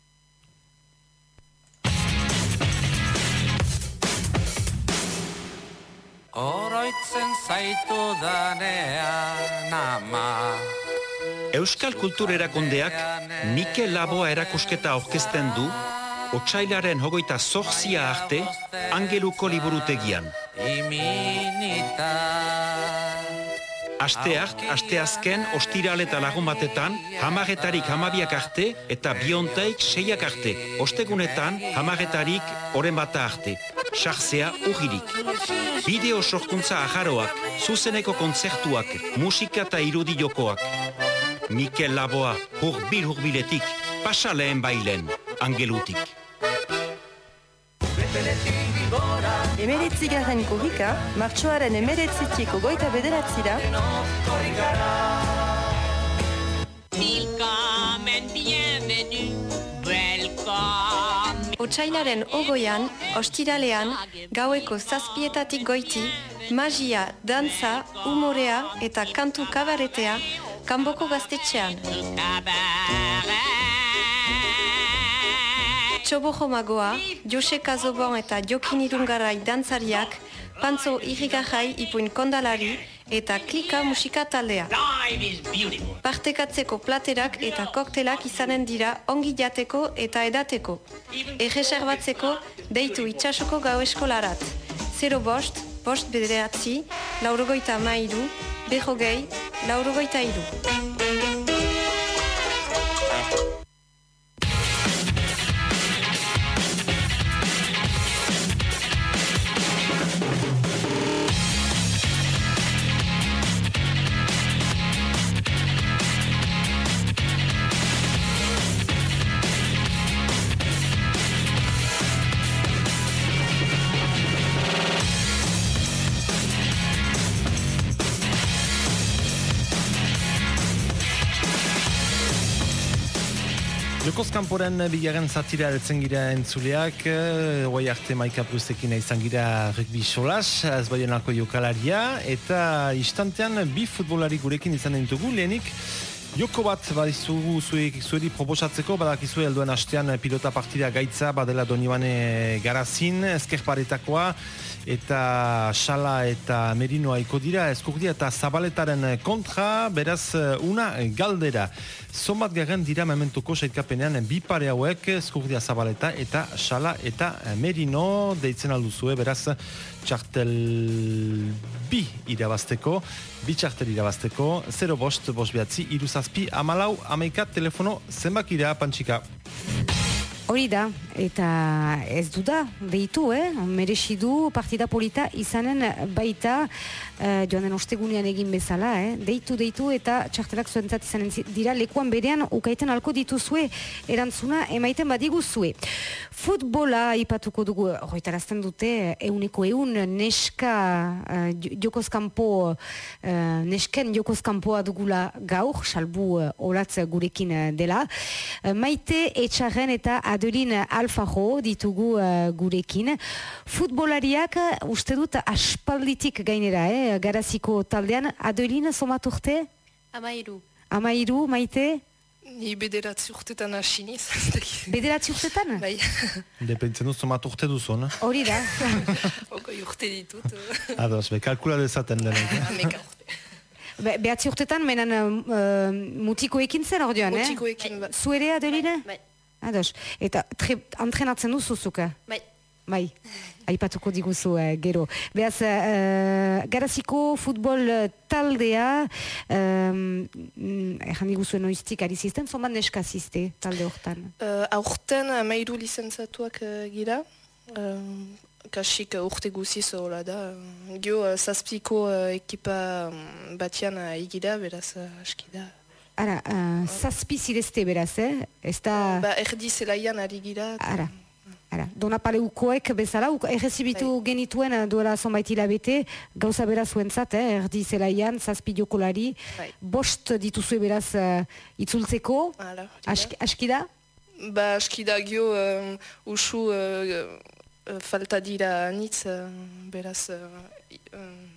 S5: Oroitzen zaitu danean ama.
S6: Euskal Kultur Erakundeak Mikel Laboa erakusketa aurkezten du otsailaren hogeita zortzia arte Angeluko liburutegian.
S5: Iminita.
S6: Asteak, asteazken, ostiral eta lagun batetan, hamaretarik hamabiak arte eta biontaik seiak arte. Ostegunetan, hamaretarik oren bata arte. Sartzea urririk. Bideo sorkuntza ajaroak, zuzeneko kontzertuak, musika eta irudi jokoak. Mikel Laboa, hurbil hurbiletik, pasa lehen bailen, Angelutik.
S7: Emeretzigarren korrika, martxoaren emeretzitik ogoita bederatzira.
S8: Otsailaren ogoian, ostiralean, gaueko zazpietatik goiti, magia, dantza, umorea eta kantu kabaretea Kanboko gaztetxean. Txobojo Magoa, Jose Kazobon eta Jokin Irungarai dantzariak, Pantzo Irigajai ipuin kondalari eta Klika musika taldea. Partekatzeko platerak eta koktelak izanen dira ongi jateko eta edateko. Erreserbatzeko deitu itxasoko gau eskolarat. Zero bost, bost bederatzi, laurogoita mairu, berrogei, laurogoita iru.
S1: Jokoz kanporen bigarren zatira eltzen gira entzuleak, guai arte Maika Prustekin izan gira rugby solas, ez baionako jokalaria, eta istantean bi futbolari gurekin izan ditugu, lehenik joko bat badizugu zueri proposatzeko, badakizu helduen astean pilota partida gaitza, badela Donibane Garazin, ezkerparetakoa, eta Sala eta Merino aiko dira, eskurdia eta Zabaletaren kontra, beraz una galdera. Zonbat garen dira mementuko saitkapenean bi pare hauek, eskurdia Zabaleta eta Sala eta Merino, deitzen alduzue, beraz txartel bi irabazteko, bi txartel irabazteko, zero bost, bost behatzi, iruzazpi, amalau, amaikat, telefono, zenbakira, Pantxika.
S2: Hori da, eta ez du da, deitu, eh? Merexi du partida polita izanen baita uh, joan den ostegunean egin bezala, eh? Deitu, deitu, eta txartelak zuentzat izanen dira lekuan berean ukaiten alko dituzue, erantzuna emaiten badiguzue. Futbola ipatuko dugu, horretarazten dute, euneko eun neska uh, jokozkampo, uh, nesken jokozkampoa dugula gaur, salbu uh, oratz gurekin uh, dela. Uh, Maite Etxarren eta Adelin Alfaro ditugu uh, gurekin. Futbolariak uh, uste dut aspalditik gainera, eh? Garaziko taldean. Adelin, somat urte?
S4: Amairu.
S2: Amairu, Maite?
S4: Ni bederatzi urtetan asiniz.
S2: Bederatzi urtetan?
S4: Bai.
S1: Depentzen duz, somat urte duzun.
S2: Hori da.
S4: Oko urte ditut.
S1: Ados, be, kalkula dezaten denek.
S4: Ameka urte.
S2: Be, behatzi urtetan, menan uh, mutikoekin zen ordean, eh?
S4: Mutikoekin, ba.
S2: Zuere, Adeline?
S4: Bai.
S2: Ados. Eta tre, entrenatzen duzuzuka?
S4: Bai.
S2: Bai, aipatuko diguzu uh, gero. Beaz, uh, Garaziko futbol taldea, um, erran diguzuen oiztik ari zizten, zonbat neska zizte talde hortan?
S4: Uh, aurten amairu lizentzatuak uh, gira. Uh, kasik uh, urte guziz hola da. Gio uh, zazpiko uh, ekipa um, batian uh, igira, beraz uh, aski da.
S2: Ara, uh, zazpi zirezte beraz, eh? Ez da...
S4: Ba, erdi zelaian ari gira.
S2: Ara. Ara, Donapaleukoek bezala, errezibitu bai. Genituen duela zonbait hilabete, gauza beraz zuentzat, eh, erdi zelaian, zazpi jokolari, bai. Bost dituzue beraz uh, itzultzeko,
S4: Hala,
S2: aski, aski da?
S4: Ba, aski da gio uh, usu uh, uh, falta dira nitz, uh, beraz... Uh,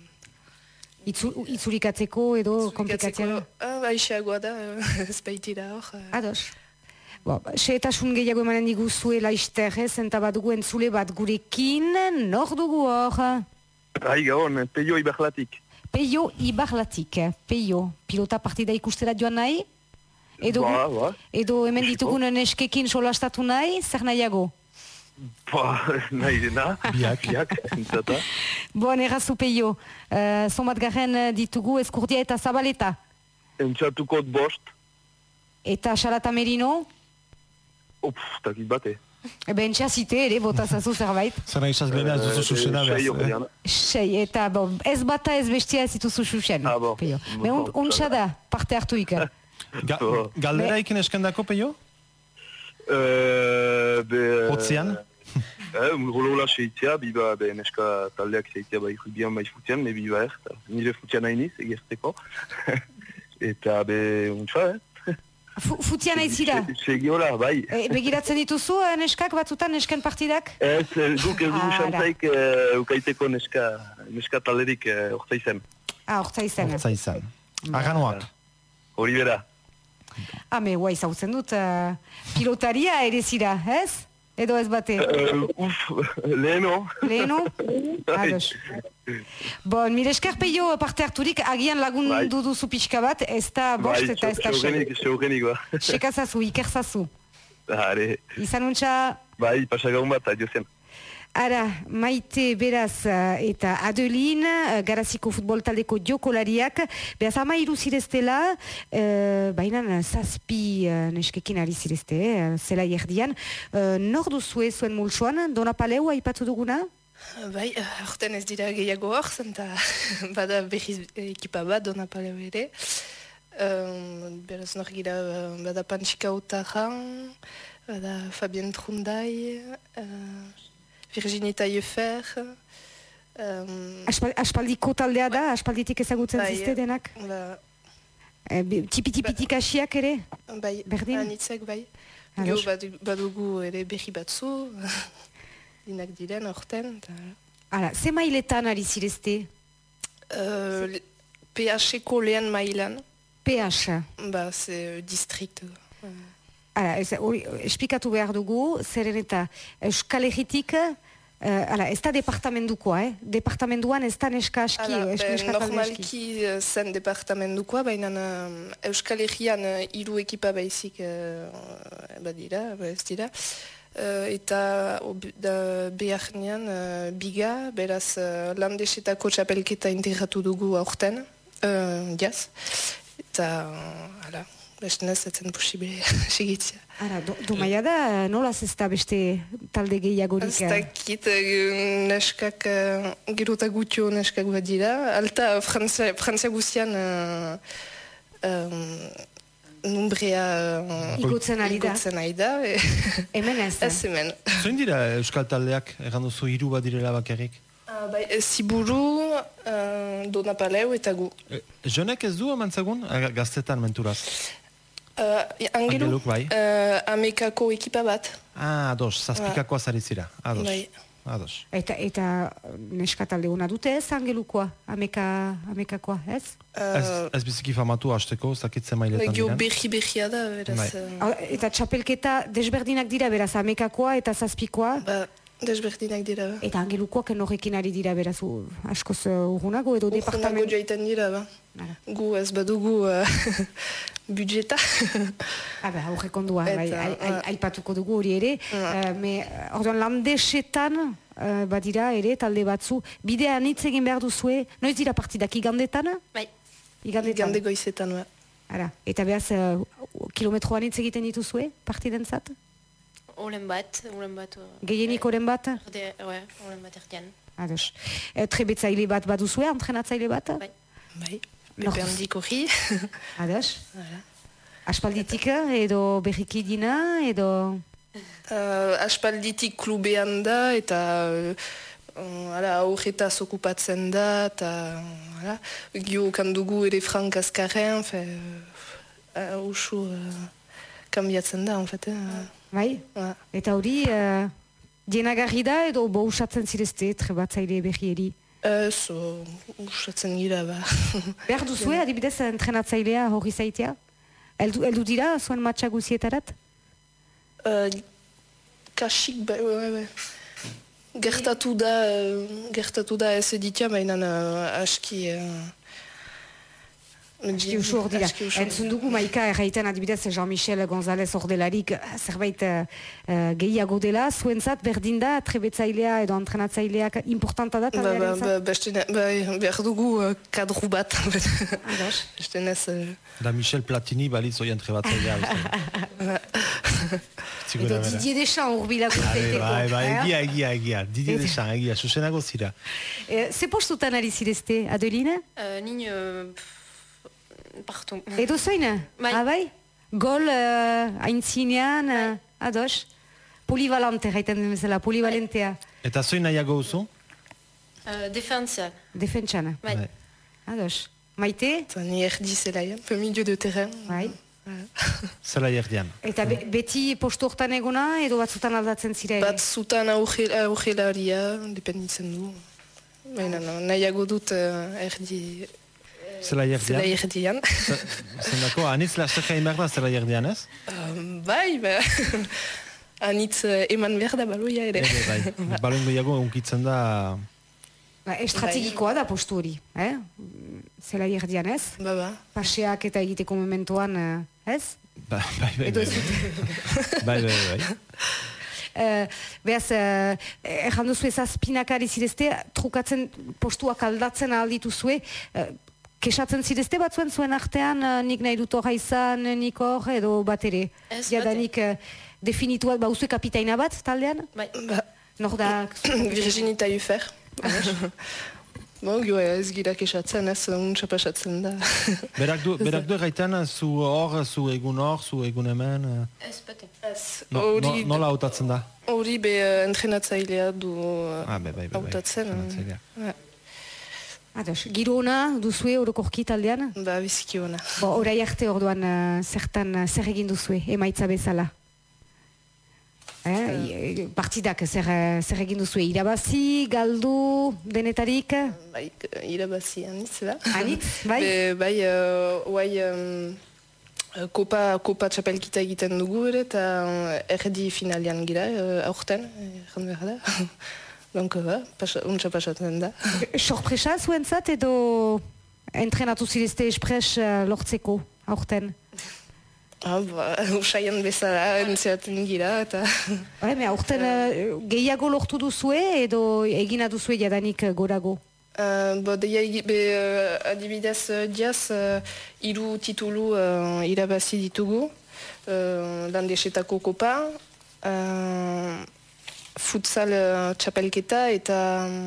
S4: uh,
S2: Itzu, itzulikatzeko edo komplikatzea da?
S4: Ah, ba, isiagoa da, ez baitira hor. Uh.
S2: Ados. Bo, sehetasun gehiago emanen diguzue laizterrez, eta bat dugu entzule bat gurekin, nor dugu hor?
S9: Hai, gabon, Peio Ibarlatik.
S2: Peio Ibarlatik, Peio, pilota partida ikustera joan nahi? Edo,
S9: ba, ba.
S2: Edo hemen ditugun neskekin solastatu nahi, zer nahiago?
S9: Ba, nahi dena, biak, biak, entzata.
S2: Bo, nerrazu Peio, uh, zonbat garen ditugu Eskurdia eta Zabaleta?
S9: Entzatuko bost.
S2: Eta Salata Merino?
S9: Opf, takit bate.
S2: Ebe, entxasite ere, botazazu zerbait.
S1: Zara izaz glena ez duzu susena behaz.
S2: Sei, eta bo, ez bata ez bestia ez dituzu susen.
S9: Ah, bo.
S2: Peio. Me un, untsa da, parte hartu ika.
S1: Ga, galdera ikin eskendako, Peio?
S9: Uh, be...
S1: Hotzean?
S9: Eh, Rolola seitzea, biba, be, neska taldeak seitzea bai rugbian bai futzean, me biba er, nire futzean hainiz, egezteko. Eta, be, untsa, eh?
S2: Fu- Futian aizira?
S9: Segiola, bai.
S2: E, begiratzen dituzu eh, neskak batzutan nesken partidak?
S9: Ez, eh, guk ez dugu
S2: Ah,
S9: xantzaik uh, ukaiteko neska, neska talderik uh, orta izen.
S2: Ah, orta izan.
S1: Hortza izan. Aganoak.
S9: Hori bera.
S2: Ah, me guai zautzen dut, uh, pilotaria ere zira, ez? Edo ez bate?
S9: Uh, uf, leheno.
S2: Leheno?
S9: Bai.
S2: Ados. Bon, mire esker peio parte harturik, agian lagun
S9: Bai.
S2: duduzu pixka bat, ez da bost
S9: Bai,
S2: eta ez da
S9: seugenik,
S2: sei.
S9: seugenik, ba.
S2: Sekazazu, ikerzazu.
S9: Are,
S2: Izan untxa,
S9: bai, pasagaun bat, adio zen.
S2: ara, Maite Beraz uh, eta Adeline, uh, Garaziko futbol taldeko jokolariak, behaz ama iru zireztela, uh, baina zazpi uh, neskekin ari zirezte, eh, zela jerdian. Uh, nor duzue zuen multsoan, Dona Paleu aipatu duguna?
S4: Bai, horten ez dira gehiago hor, zenta bada berriz ekipa bat, Dona Paleu ere. Um, beraz nor gira, uh, bada Pantxika Otarran, bada Fabien Trundai, uh, Virginie Taillefer. Um,
S2: Aspal, aspaldiko taldea da, aspalditik ezagutzen
S4: bai,
S2: zizte denak?
S4: Ba,
S2: E, Tipi-tipitik asiak ere?
S4: bai,
S2: Berdin?
S4: anitzek bai.
S2: Ados.
S4: Gero badu- badugu ere berri batzu, dinak diren horten. eta,
S2: Hala, ze mailetan ari zirezte?
S4: Uh, le- P H eko lehen mailan,
S2: P H.
S4: ba, ze distrikt. Uh,
S2: Hala, ez, hori, esplikatu behar dugu, zeren eta Euskal Herritik, uh, hala, ez da departamendukoa, eh? Departamenduan ez da neska aski,
S4: Ala,
S2: esk-
S4: be,
S2: neska talde aski.
S4: normalki uh, zen departamentukoa, baina uh, Euskal Herrian uh, hiru ekipa baizik uh, badira, ba ez dira. Uh, eta ob- da beharnean uh, biga, beraz uh, landesetako txapelketa integratu dugu aurten, uh, jaz. Eta, uh, ala, beste ez etzen posible segitzea.
S2: Hala, do, domaia da, nolaz ez da beste talde gehiagorik?
S4: Ez dakit, eh, neskak, uh, gero eta gutio neskak bat dira. Alta, Frantzia, Frantzia guztian uh, um, numbrea uh,
S2: Igotzen ari da.
S4: igotzen ari da. e-
S2: Hemen ez.
S4: Ez hemen.
S1: Zoin dira Euskal taldeak, egan duzu hiru bat direla bakarrik?
S4: Ah, bai, eh, Ziburu, uh, Dona Paleu eta gu.
S1: E, Jonek ez du amantzagun? Aga- Gaztetan menturaz.
S4: Uh, Angelu,
S1: Angeluk, bai.
S4: uh, Amekako ekipa bat.
S1: Ah, ados, zazpikakoa zarizira. Ados.
S4: Bai.
S1: Ados.
S2: Eta, eta neska talde hona dute ez, angelukoa, ameka, amekakoa, ez?
S1: Ez,
S4: Uh,
S1: ez biziki famatu hasteko, zakitzen mailetan
S4: Gio
S1: diren.
S4: berri berria da, beraz.
S1: Bai.
S4: uh,
S2: Hau, eta txapelketa desberdinak dira, beraz, amekakoa eta zazpikoa,
S4: ba, desberdinak dira. Ba.
S2: eta angelukoak horrekin ari dira, beraz, u, askoz uh, urgunago edo
S4: Urgunago
S2: departament...
S4: joiten dira, ba.
S2: Hala.
S4: Gu ez badugu uh, budjeta.
S2: Habe, aurrekondua,
S4: Eta,
S2: bai, ai- ai-
S4: ah.
S2: aipatuko dugu hori ere.
S4: Ah.
S2: Uh, me, orduan, landesetan, uh, badira ere, talde batzu, bidean hitz egin behar duzue, noiz dira partidak igandetan?
S8: Bai,
S2: Igandetan.
S4: Gande goizetan, ba.
S2: Ara, eta behaz, uh, kilometroan hitz egiten dituzue, partidentzat?
S8: olen bat, olen bat... uh,
S2: Gehienik oren bat?
S8: erde- ouais, olen bat erdian.
S2: Ados. E, trebetzaile bat baduzue, entrenatzaile bat?
S8: Bai.
S4: Bai,
S2: Nor-
S4: Pepe handiko hi.
S2: Ados. Aspalditik edo berriki dina, edo...
S4: uh, aspalditik klubean da, eta uh, ala, aurretaz okupatzen da, eta ala, gio kandugu ere Frank Azkarren, fe, uh, usu uh, kambiatzen da, en fait. Uh,
S2: Bai?
S4: uh,
S2: Eta hori, uh, dienagarri da edo bo usatzen zirezte, trebatzaile berrieri?
S4: uh, so, usatzen gira, ba.
S2: Behar duzue, adibidez, entrenatzailea hori zaitea? Eldu, eldu dira, zuen matxa guzietarat?
S4: Uh, kasik, ba, ba, ba. Gertatu da, uh, gertatu da ez editia, baina uh, aski... Uh,
S2: Aski usu hor dira.
S4: aski usu.
S2: Entzun dugu maika erraiten adibidez Jean-Michel González ordelarik eh, zerbait uh, gehiago dela, zuentzat berdin da, trebetzailea edo entrenatzaileak importanta da
S4: Ba, ba,
S2: taldearentzat?
S4: ba, beste ne- ba, behar dugu uh, kadru bat.
S2: Ados.
S4: Beste nez... Uh,
S1: Da Michel Platini balitz oian trebatzailea.
S2: Edo Didier Deschamps urbilako zaiteko.
S1: Bai, bai,
S2: eh?
S1: egia, egia, egia. Didier Deschamps, egia, susenago zira.
S2: Eh, Ze postutan ari zirezte, Adeline?
S8: Uh, Nin, uh, partout.
S2: Edo zoin?
S8: Bai.
S2: Ah, bai? Gol uh, aintzinean, uh, ados? Polivalente, gaiten den bezala, polivalentea.
S1: Eta zoin nahiago uzu?
S8: Uh, defensa.
S2: Defentsan.
S8: Bai.
S1: Bai.
S2: Ados. Maite?
S4: Eta ni erdi zelaia, peu milieu de terrain.
S2: Bai.
S1: Zela erdian.
S2: Eta be, beti postu hortan egona edo batzutan aldatzen zira ere?
S4: Batzutan aurrelaria, dependitzen du. Baina no, nahiago dut uh, erdi...
S1: Zela erdian?
S4: Zela erdian.
S1: Zendako, anitz lasaka behar da zela erdian ez?
S4: Um, bai, ba... anitz uh, eman behar da baloia ere.
S1: Ere, bai. Baloin goiago unkitzen da...
S2: Ba, estrategikoa da postu hori, eh? Zela erdian ez?
S4: Ba, ba.
S2: Paseak eta egiteko momentuan, ez?
S1: Ba, bai, bai, bai. Bai, bai, bai.
S2: Uh, Beaz, uh, erran duzu ez azpinakari zirezte, trukatzen postuak aldatzen alditu zue, uh, kesatzen zirezte batzuen zuen artean, uh, nik nahi dut horra izan, nik hor, edo bat ere?
S8: Ez,
S2: Jada nik uh, definitua, ba, uzue kapitaina bat, taldean?
S8: Bai.
S4: Ba,
S2: Nor da...
S4: Virginie Taillefer. Bon, gio ez gira kesatzen, ez untsa pasatzen da.
S1: Berak du, berak du egaitan, zu hor, zu egun hor, zu egun hemen...
S8: Ez, bete.
S4: Ez,
S1: No, no, nola hautatzen da?
S4: hori be uh, entrenatzailea du uh,
S1: Ah, be, bai, bai, bai.
S4: hautatzen.
S1: Entrenatzailea.
S4: Ja.
S2: Ados, giro ona duzue orokorki taldean?
S4: Ba, biziki ona.
S2: Bo, orai arte orduan uh, zertan, uh, zer egin duzue, emaitza bezala? Eh, partidak zer, uh, zer egin duzue, irabazi, galdu, denetarik?
S4: Bai, irabazi anitz, ba?
S2: Anitz, bai?
S4: Be, bai, uh, oai, um, kopa, kopa txapelkita egiten dugu ere, eta uh, erdi finalian gira, uh, aurten, erran behar da. Donc, ba, pasa, untsa pasatzen da.
S2: Sorpresa zuentzat edo entrenatu zirezte espres uh, lortzeko aurten?
S4: Ah, ba, usaian bezala entziatzen gira, eta...
S2: Bai, me aurten uh, gehiago lortu duzue edo egina duzue jadanik uh, gorago?
S4: Uh, bo, deia, be, uh, adibidez, uh, diaz, uh, hiru titulu uh, irabazi ditugu, uh, landesetako kopa, uh, futsal uh, txapelketa eta...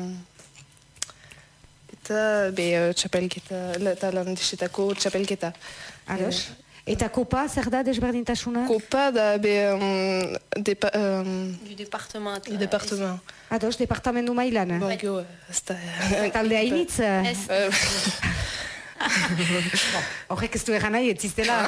S4: eta, be, uh, txapelketa, eta landesetako txapelketa.
S2: Ados? Eta kopa, zer da desberdintasuna?
S4: Kopa da, be, um, depa, um,
S8: Du departement.
S4: du departement.
S2: Ados, departamendu mailan?
S4: Bon, gio, ez da...
S2: Talde hainitz?
S8: Ez.
S2: Horrek ez du egan nahi, ez ziztela.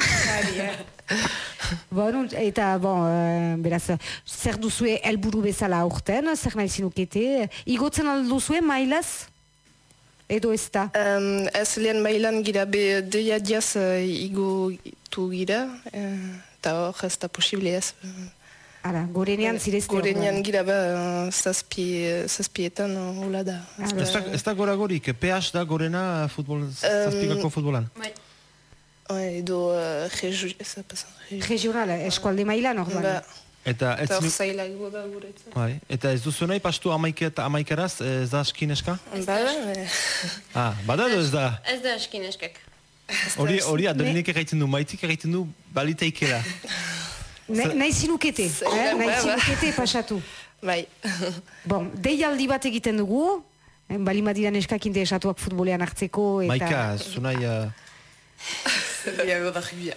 S2: Bon, eta, bon, uh, beraz, zer duzue helburu bezala aurten, zer nahi zinukete? Igotzen alduzue mailaz? Edo ez da?
S4: Um, ez lehen mailan gira, be deia diaz uh, igo tu gira, eta uh, hor ez da posible ez.
S2: Hala, gorenean zirezte.
S4: Gorenean gira, ba, uh, zazpi, zazpietan uh, hola da.
S1: Ez da, ez da goragorik, P H da gorena futbol, zazpikako futbolan.
S8: Bai.
S4: Edo uh, regi, ez da pasan.
S2: Regional, eskualde mailan orduan.
S4: Ba,
S1: Eta ez,
S4: eta hor
S1: nu-
S4: zailago da guretzen.
S1: bai, eta ez duzu nahi pastu amaik- amaikeraz, ez da askineska?
S4: Ba, ba,
S1: Ah, bada edo ez da?
S8: Ez da eskineskek.
S1: Hori, hori adrenik egiten du, maitik egiten du baliteikela.
S2: Ne- Nahi zinukete, eh?
S4: Ba,
S2: nahi
S4: ba.
S2: zinukete pasatu.
S4: bai.
S2: Bon, deialdi bat egiten dugu, eh, balimadiran eskakinde esatuak futbolean hartzeko, eta...
S1: Maika, zu nahi... Uh,
S3: Biago da jibia.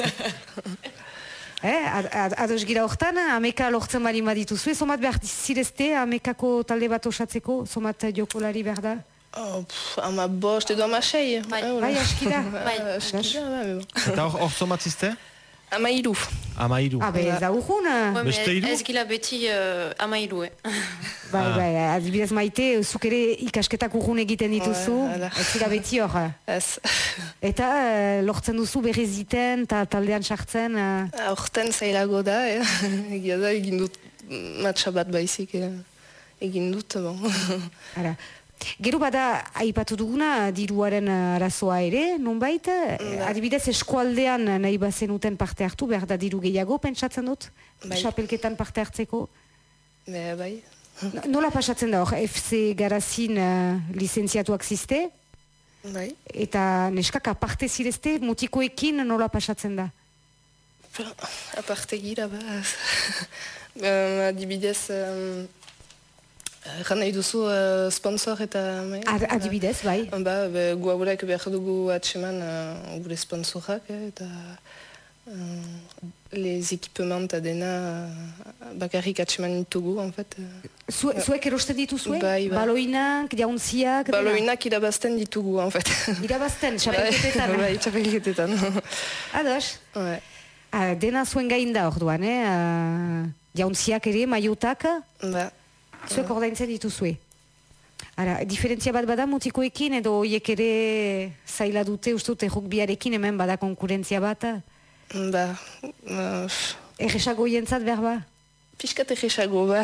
S2: Eh, ad, ad, ados gira hortan, ameka lortzen bali madituzue, somat behar zirezte, amekako talde bat osatzeko, somat jokolari behar da?
S4: Oh, pff, ama bost edo ama sei.
S8: Bai.
S4: Ah,
S2: Bai, aski da.
S8: Bai.
S4: Aski da, bai, bai.
S1: eta hor, hor somatzizte?
S4: Ama hiru.
S1: Amairu.
S2: Ah, be, ez da urgun.
S8: Bai,
S1: Beste hiru?
S8: ez gila beti uh, amairu, eh.
S2: Bai,
S1: Ah.
S2: bai, adibidez maite, zuk ere ikasketak urgun egiten dituzu,
S4: Bai, hala.
S2: ez zira beti hor.
S4: Ez.
S2: Eta eh, lortzen duzu berreziten, eta taldean sartzen... eh,
S4: Aurten zailago da, eh? Egia da, egin dut matxa bat baizik, eh? Egin dut, bon.
S2: Ara. Gero bada, aipatu duguna, diruaren eh, arazoa ere, nonbait, eh, adibidez eskualdean nahi bazenuten parte hartu, behar da diru gehiago, pentsatzen dut,
S4: Bai.
S2: xapelketan parte hartzeko.
S4: Be, bai.
S2: No- Nola pasatzen da hor, F C Garazin uh, lizentziatuak ziste,
S4: Bai.
S2: eta neskak aparte zirezte, mutikoekin nola pasatzen da?
S4: Aparte gira, ba. um, adibidez, um, Erran nahi duzu uh, sponsor eta...
S2: Ad, adibidez, bai.
S4: Ba, be, gu haurek behar dugu atseman uh, gure sponsorak, eh, eta... les équipements eta dena bakarrik atseman ditugu, en fait.
S2: Zuek erosten dituzue?
S4: Bai, bai.
S2: Baloinak, jauntziak?
S4: Baloinak irabazten ditugu, en fait.
S2: Irabazten, txapelketetan?
S4: Bai, txapelketetan.
S2: Ados?
S4: Bai.
S2: Dena zuen gain da orduan, eh? Jauntziak ere, maiotak?
S4: Ba.
S2: Zuek ordaintzen dituzue? Ara, diferentzia bat bada mutikoekin edo horiek ere zaila dute, uste dute rugbiarekin hemen bada konkurentzia bat?
S4: Ba... Uh,
S2: Erresago jentzat behar ba?
S4: Piskat erresago ba,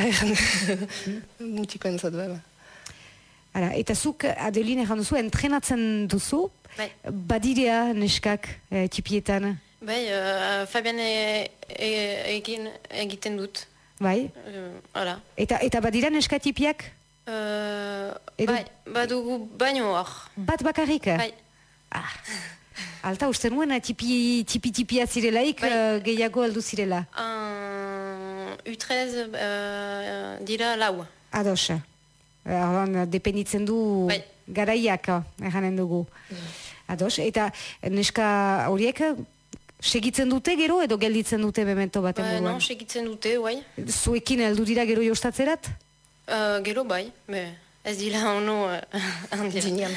S4: mutiko entzat ba.
S2: Ara, eta zuk, Adeline, erran duzu, entrenatzen duzu,
S8: bai.
S2: Badirea neskak eh, tipietan?
S8: Bai, uh, Fabian e, e, egin, egiten dut.
S2: Bai?
S8: Uh,
S2: eta, eta badira neska tipiak?
S8: Uh, bai, badugu baino hor.
S2: Bat bakarrik?
S8: Bai.
S2: Ah. Alta, uste nuen, tipi-tipia zirelaik bai. uh, gehiago aldu zirela?
S8: Uh, U treize uh, dira lau.
S2: Ados. Uh, dependitzen du bai. Garaiak, erranen dugu. Mm. Ados, eta neska horiek segitzen dute gero edo gelditzen dute memento baten
S8: ba,
S2: buruan?
S8: Non, segitzen dute, bai.
S2: Zuekin heldu dira gero jostatzerat?
S8: Uh, gero bai, be, ez dira ono uh, handian.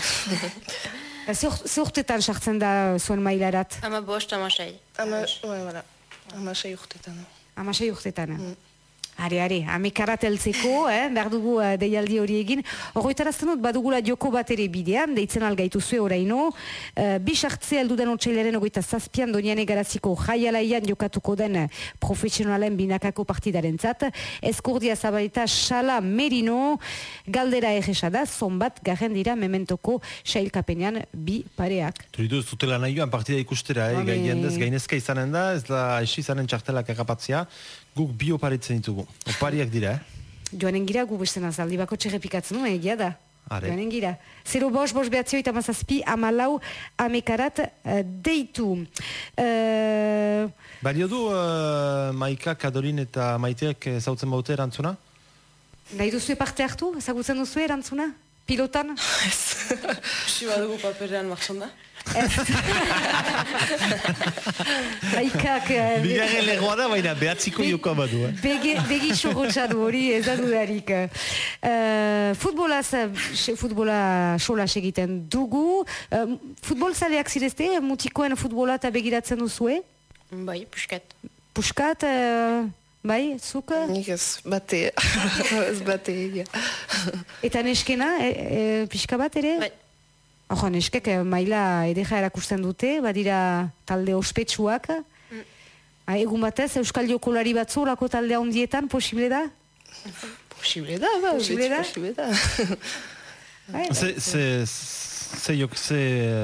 S2: Ze urtetan sartzen da zuen mailarat?
S8: Ama bost, ama sei.
S4: Ama, bai, voilà. Ama sei urtetan.
S2: Ama sei urtetan. Mm. Are, are, amekarat eltzeko, eh, behar dugu uh, deialdi hori egin. Horroitarazten dut, badugula joko bat ere bidean, deitzen algaitu zue oraino. Uh, Bisartze aldudan otxailaren ogoita zazpian, donian egaraziko jaialaian jokatuko den profesionalen binakako partidaren zat. Eskurdia zabaleta Xala Merino, galdera egesa da, zonbat garen dira mementoko sailkapenean bi pareak.
S1: Turidu zutela nahi joan partida ikustera, eh? Gai jendez gainezka izanen da, ez da esi izanen txartelak agapatzea. Guk bi oparitzen ditugu. Opariak dira, eh?
S2: Joanen gira gu beste nazaldi bako txerrepikatzen nuen, egia da.
S1: Are.
S2: Joanen gira. Zero bos, bos behatzio eta mazazpi, amalau, amekarat uh, deitu. Uh...
S1: Balio du uh, Maika, Kadorin eta Maiteak zautzen baute erantzuna?
S2: Nahi duzu parte hartu? Ezagutzen duzu erantzuna? Pilotan?
S3: Ez. Si badugu paperean marxan da?
S2: Ez. Aikak...
S1: Bigarren legoa da, baina behatziko jokoa badu. Eh?
S2: Begi, begi xorrotxadu hori ez da dudarik. Uh, futbolaz, futbola solas egiten dugu. Uh, futbol zaleak zirezte, mutikoen futbola eta begiratzen duzue?
S8: Bai, puskat.
S2: Puskat, uh, bai, zuk?
S4: Nik ez bate, ez bate egia.
S2: Eta neskena, e, e, pixka bat ere?
S8: Bai.
S2: Ojo, neskek maila edeja erakusten dute, badira talde ospetsuak. Mm. Ha, egun batez, Euskal Jokolari batzu lako talde handietan, posible da?
S4: Posible da, ba,
S2: posible da.
S4: Posible da.
S1: Ze, ze, ze, jok, ze...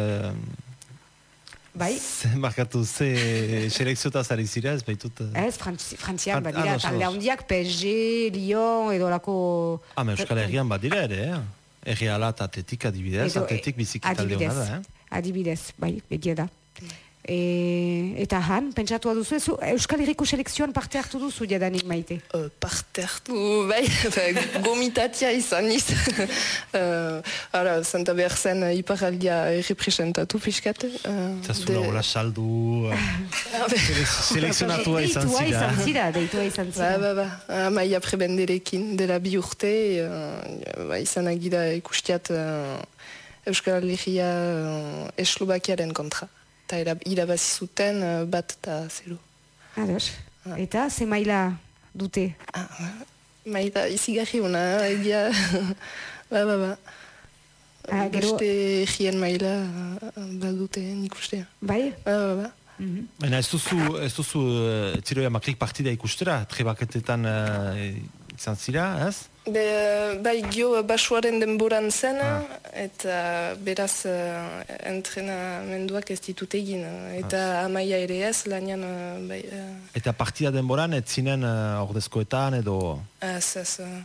S2: Bai?
S1: Ze markatu, ze selekziota zari zira, ez baitut...
S2: Ez, frantzian, badira talde handiak, P S G, Lyon, edo lako...
S1: Ah, me Euskal Herrian badira ere, eh? Erreala eta atletik adibidez,
S2: Edo,
S1: atletik biziki talde hona da, eh?
S2: Adibidez, bai, begia da. E, eta han, pentsatu duzu, zu, Euskal Herriko selekzioan parte hartu duzu jadanik Maite?
S4: Uh, parte hartu, bai, gomitatia izan iz. uh, Ara, zanta behar zen iparaldia representatu piskat.
S1: Zazula hola saldu, selekzionatua izan zira.
S2: Deitua izan zira, deitua izan zira.
S4: Ba, ba, ba, amaia prebenderekin, dela bi urte, ba, izan agira ikustiat Euskal Herria Eslovakiaren kontra. Eta irabazi zuten bat eta zero.
S2: Ados. Eta ze maila dute?
S4: Ah, maila izigarri hona, egia. Ba, ba, ba. Ah, beste egien maila bat dute nik ustea.
S2: Bai?
S4: Ba, ba, ba.
S1: Mm-hmm. Baina ez duzu, ez duzu uh, Txiroia Makrik partida ikustera, trebaketetan uh, izan zira, ez?
S4: Be, bai, gio basuaren denboran zen, ah. eta beraz uh, entrenamenduak ez ditut egin. Eta ah. amaia ere ez, lanian... Uh, bai, uh...
S1: Eta partida denboran ez zinen uh, ordezkoetan edo...
S4: Ez, ez... Uh...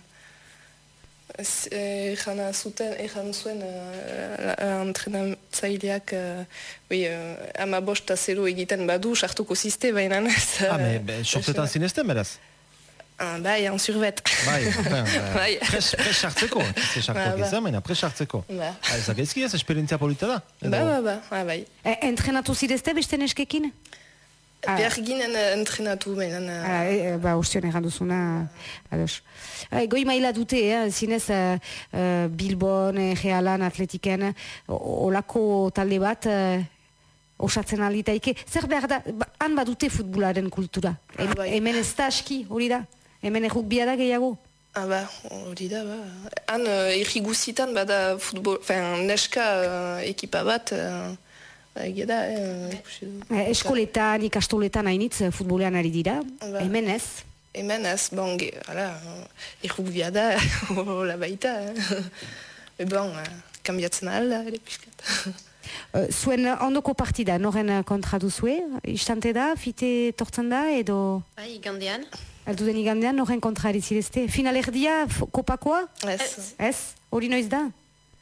S4: Egan zuten, egan zuen uh, entrenatzaileak uh, uh, ama bosta zero egiten badu, sartuko ziste, baina ez...
S1: Ah, me, sortetan zinezten beraz?
S4: Ah, bai, en survet.
S1: Bai, bai. Pres sartzeko, ez sartuak izan, baina pres sartzeko.
S4: Ba.
S1: Ez agaizki ez, esperientzia polita da?
S4: Ba, ba, ba, bai.
S2: Entrenatu zirezte beste neskekin?
S4: Behar ginen uh, entrenatu, menan... Uh...
S2: Ah, e, ba, ostion egan duzuna, ados. Ah, goi maila dute, eh? Zinez uh, uh, Bilbon, eh, Realan, Atletiken, olako talde bat uh, osatzen alditaike. Zer behar da, ba, han badute futbolaren kultura.
S4: Ah, bai.
S2: Hemen ez da aski, hori da? Hemen errukbia da gehiago?
S4: Ah, ba, hori da, ba. Han uh, erri guzitan bada futbol, fin, neska uh, ekipa bat... Uh... Egia da, eh,
S2: eskoletan, ikastoletan hainitz futbolean ari dira,
S4: ba.
S2: Hemen ez?
S4: Hemen ez, bon, ge, ala, errukbia da, hola baita. Eh. Bon, kambiatzen alda, ere piskat.
S2: Uh, zuen ondoko partida, noren kontra duzue? Istante da, fite tortzen da, edo...
S8: Bai, igandean.
S2: Aldu den igandean, noren kontra erizirezte? Finalerdia, kopakoa?
S4: Ez.
S2: Ez? Hori noiz da?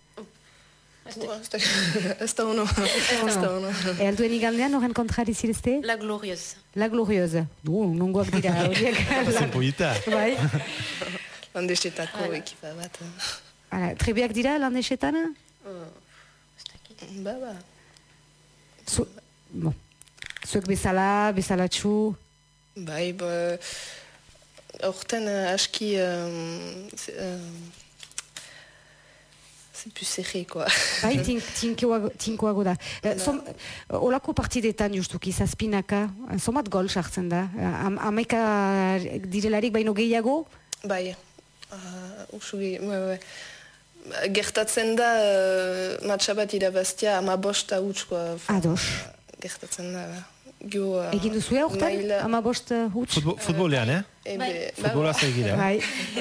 S4: Ez da ono.
S2: E alduen igandean horren kontrari zirezte?
S8: La Glorieuse.
S2: La Glorieuse. Du, nongoak dira horiek.
S1: Zempoita.
S2: Bai.
S4: Landesetako ekipa bat.
S2: Hala, trebiak dira landesetan?
S4: Ba, ba.
S2: Zu, bon. Zuek bezala, bezalatxu?
S4: Bai, ba... Horten aski... Um, um, C'est plus serré, quoi.
S2: Bai, tinkoago da. Som, olako partidetan justuki, zazpinaka, somat gol sartzen da. Am, ameka direlarik baino gehiago?
S4: Bai, uh, usugi, bai, bai. Gertatzen da, uh, matxabat irabaztia, ama bosta hutskoa.
S2: Ados.
S4: Gertatzen da, Gio, uh,
S2: egin duzue horretan, ama bost huts?
S1: Futbolean, eh?
S4: Ebe,
S1: Futbola zeigira.
S2: Bai.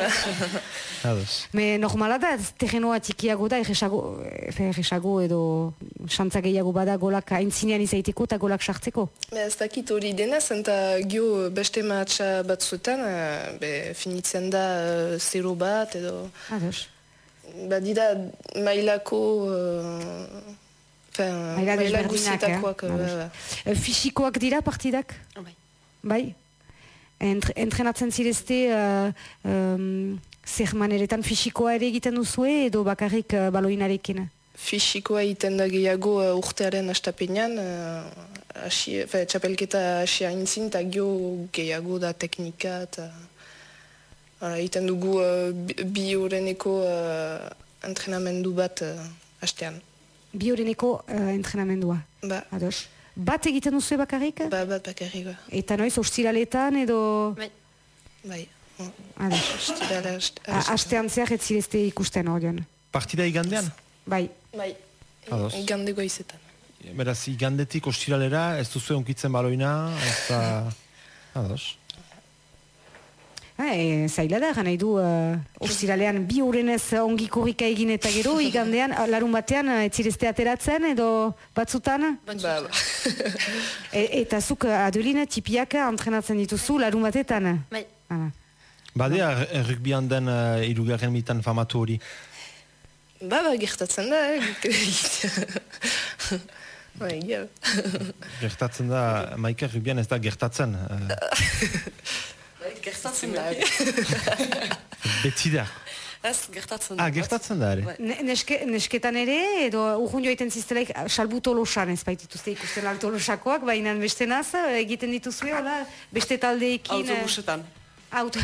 S1: Ados.
S2: Me normala da, terrenoa txikiago da, erresago edo xantza gehiago bada golak aintzinean izaiteko eta golak sartzeko.
S4: Ez dakit hori denez, eta gio beste matxa batzuetan, be, finitzen da uh, zero bat edo...
S2: Ados.
S4: Badira mailako... Uh,
S2: Maila desberdinak, eh? Fisikoak dira partidak?
S8: Bai.
S2: Bai? Entre, entrenatzen zirezte uh, um, zer maneretan fisikoa ere egiten duzue edo bakarrik uh, baloinarekin?
S4: Fisikoa egiten da gehiago uh, urtearen astapenean, uh, asi, fe, txapelketa asia intzin, eta gehiago da teknika, eta egiten dugu uh, bi horreneko uh, entrenamendu bat uh, hastean.
S2: Bi horreneko uh, entrenamendua?
S4: Ba.
S2: Ados. Bat egiten duzu bakarrik?
S4: Ba, bat bakarrik, ba.
S2: Eta noiz, ostiraletan edo...
S8: Bai.
S4: Bai.
S2: Ados.
S4: Ostirale,
S2: astean zehar ez zirezte ikusten horion.
S1: Partida igandean?
S2: Bai.
S4: Bai.
S1: Ados.
S4: Igandeko izetan.
S1: Beraz, igandetik ostiralera, ez duzu onkitzen baloina, ez da... Ados.
S2: Ha, e, zaila da, gana idu, uh, ostiralean bi horrenez ongi korrika egin eta gero, igandean, larun batean, ez zirezte ateratzen edo batzutan?
S4: Ba, ba.
S2: e, eta zuk, Adeline, tipiak entrenatzen dituzu larun batetan?
S8: Bai.
S2: Ah.
S1: Badea, rugbian den uh, irugarren mitan famatu hori?
S4: Ba, ba, gertatzen da, eh? Ba, egia.
S1: Gertatzen da, Maika, rugbian ez da gertatzen. Uh,
S3: Gertatzen da.
S1: Beti da.
S3: Ez, gertatzen da.
S1: Ah, gertatzen da, ere.
S2: Ne, neske, nesketan ere, edo urgun joiten ziztelaik salbu tolosan, ez baitituzte ikusten altolosakoak, baina beste naz, egiten dituzue, hola, beste taldeekin...
S3: Autobusetan.
S2: Auto...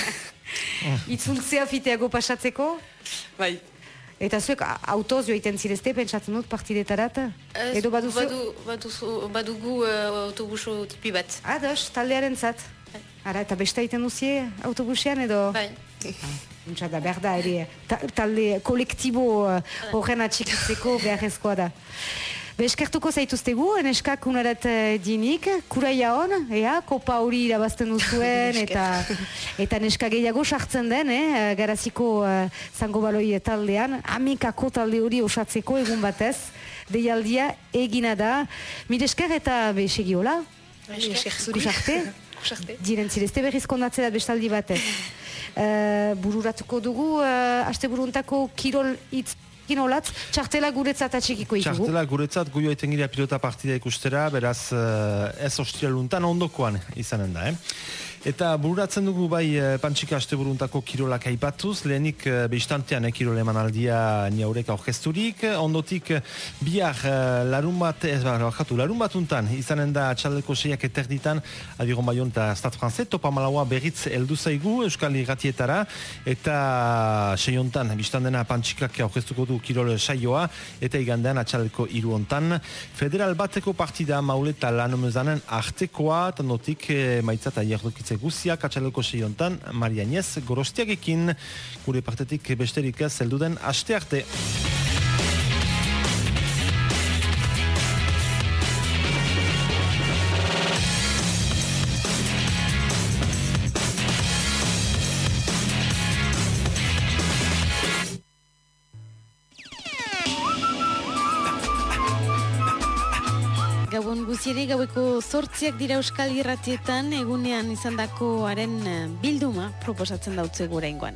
S2: Itzultzea fiteago pasatzeko?
S3: Bai.
S2: Eta zuek autoz joiten zirezte, pentsatzen dut partidetarat? Edo baduzu?
S8: Badu, badugu uh, autobuso tipi bat.
S2: Ados, taldearen zat. Ara, eta beste egiten duzie autobusean edo?
S8: Bai.
S2: Untsa da, behar da, ere, ta, talde kolektibo horren uh, atxikitzeko beharrezkoa da. Be, eskertuko zaituztegu, neskak unarat uh, dinik, kuraia hon, ea, kopa hori irabazten duzuen, eta, eta neska gehiago sartzen den, eh, garaziko uh, zango baloi taldean, amikako talde hori osatzeko egun batez, deialdia egina da. Mire esker eta be, segi hola?
S4: Esker zuri.
S2: Kusarte? Diren zirezte berriz kondatzea bestaldi batez. Uh, bururatuko dugu, uh, aste buruntako kirol itzkin olatz, txartela guretzat atxekiko itugu.
S1: Txartela guretzat guio eten gira pilota partida ikustera, beraz uh, ez ostiraluntan ondokoan izanen da, eh? Eta bururatzen dugu bai Pantxika asteburuntako kirolak aipatuz, lehenik behistantean kirol emanaldia niaurek aurkezturik, ondotik bihar larun bat, ez barkatu, larun batuntan izanen da txaldeko seiak eterditan Adiron Bayon eta Stade Francais, topa malaua berriz heldu zaigu Euskal Irratietara, eta seiontan bistan dena Pantxikak aurkeztuko du kirol saioa, eta igandean atxaldeko hiru hontan federal bateko partida Maule eta Lannemezanen artekoa, eta ondotik maitza eta jardukitze guziak atxaleko seiontan Maria Agnez Gorostiagekin, gure partetik besterik ez helduden aste arte.
S10: Gabon guzieri, gaueko zortziak dira Euskal Irratietan, egunean izandakoaren bilduma proposatzen dautze gure ingoan.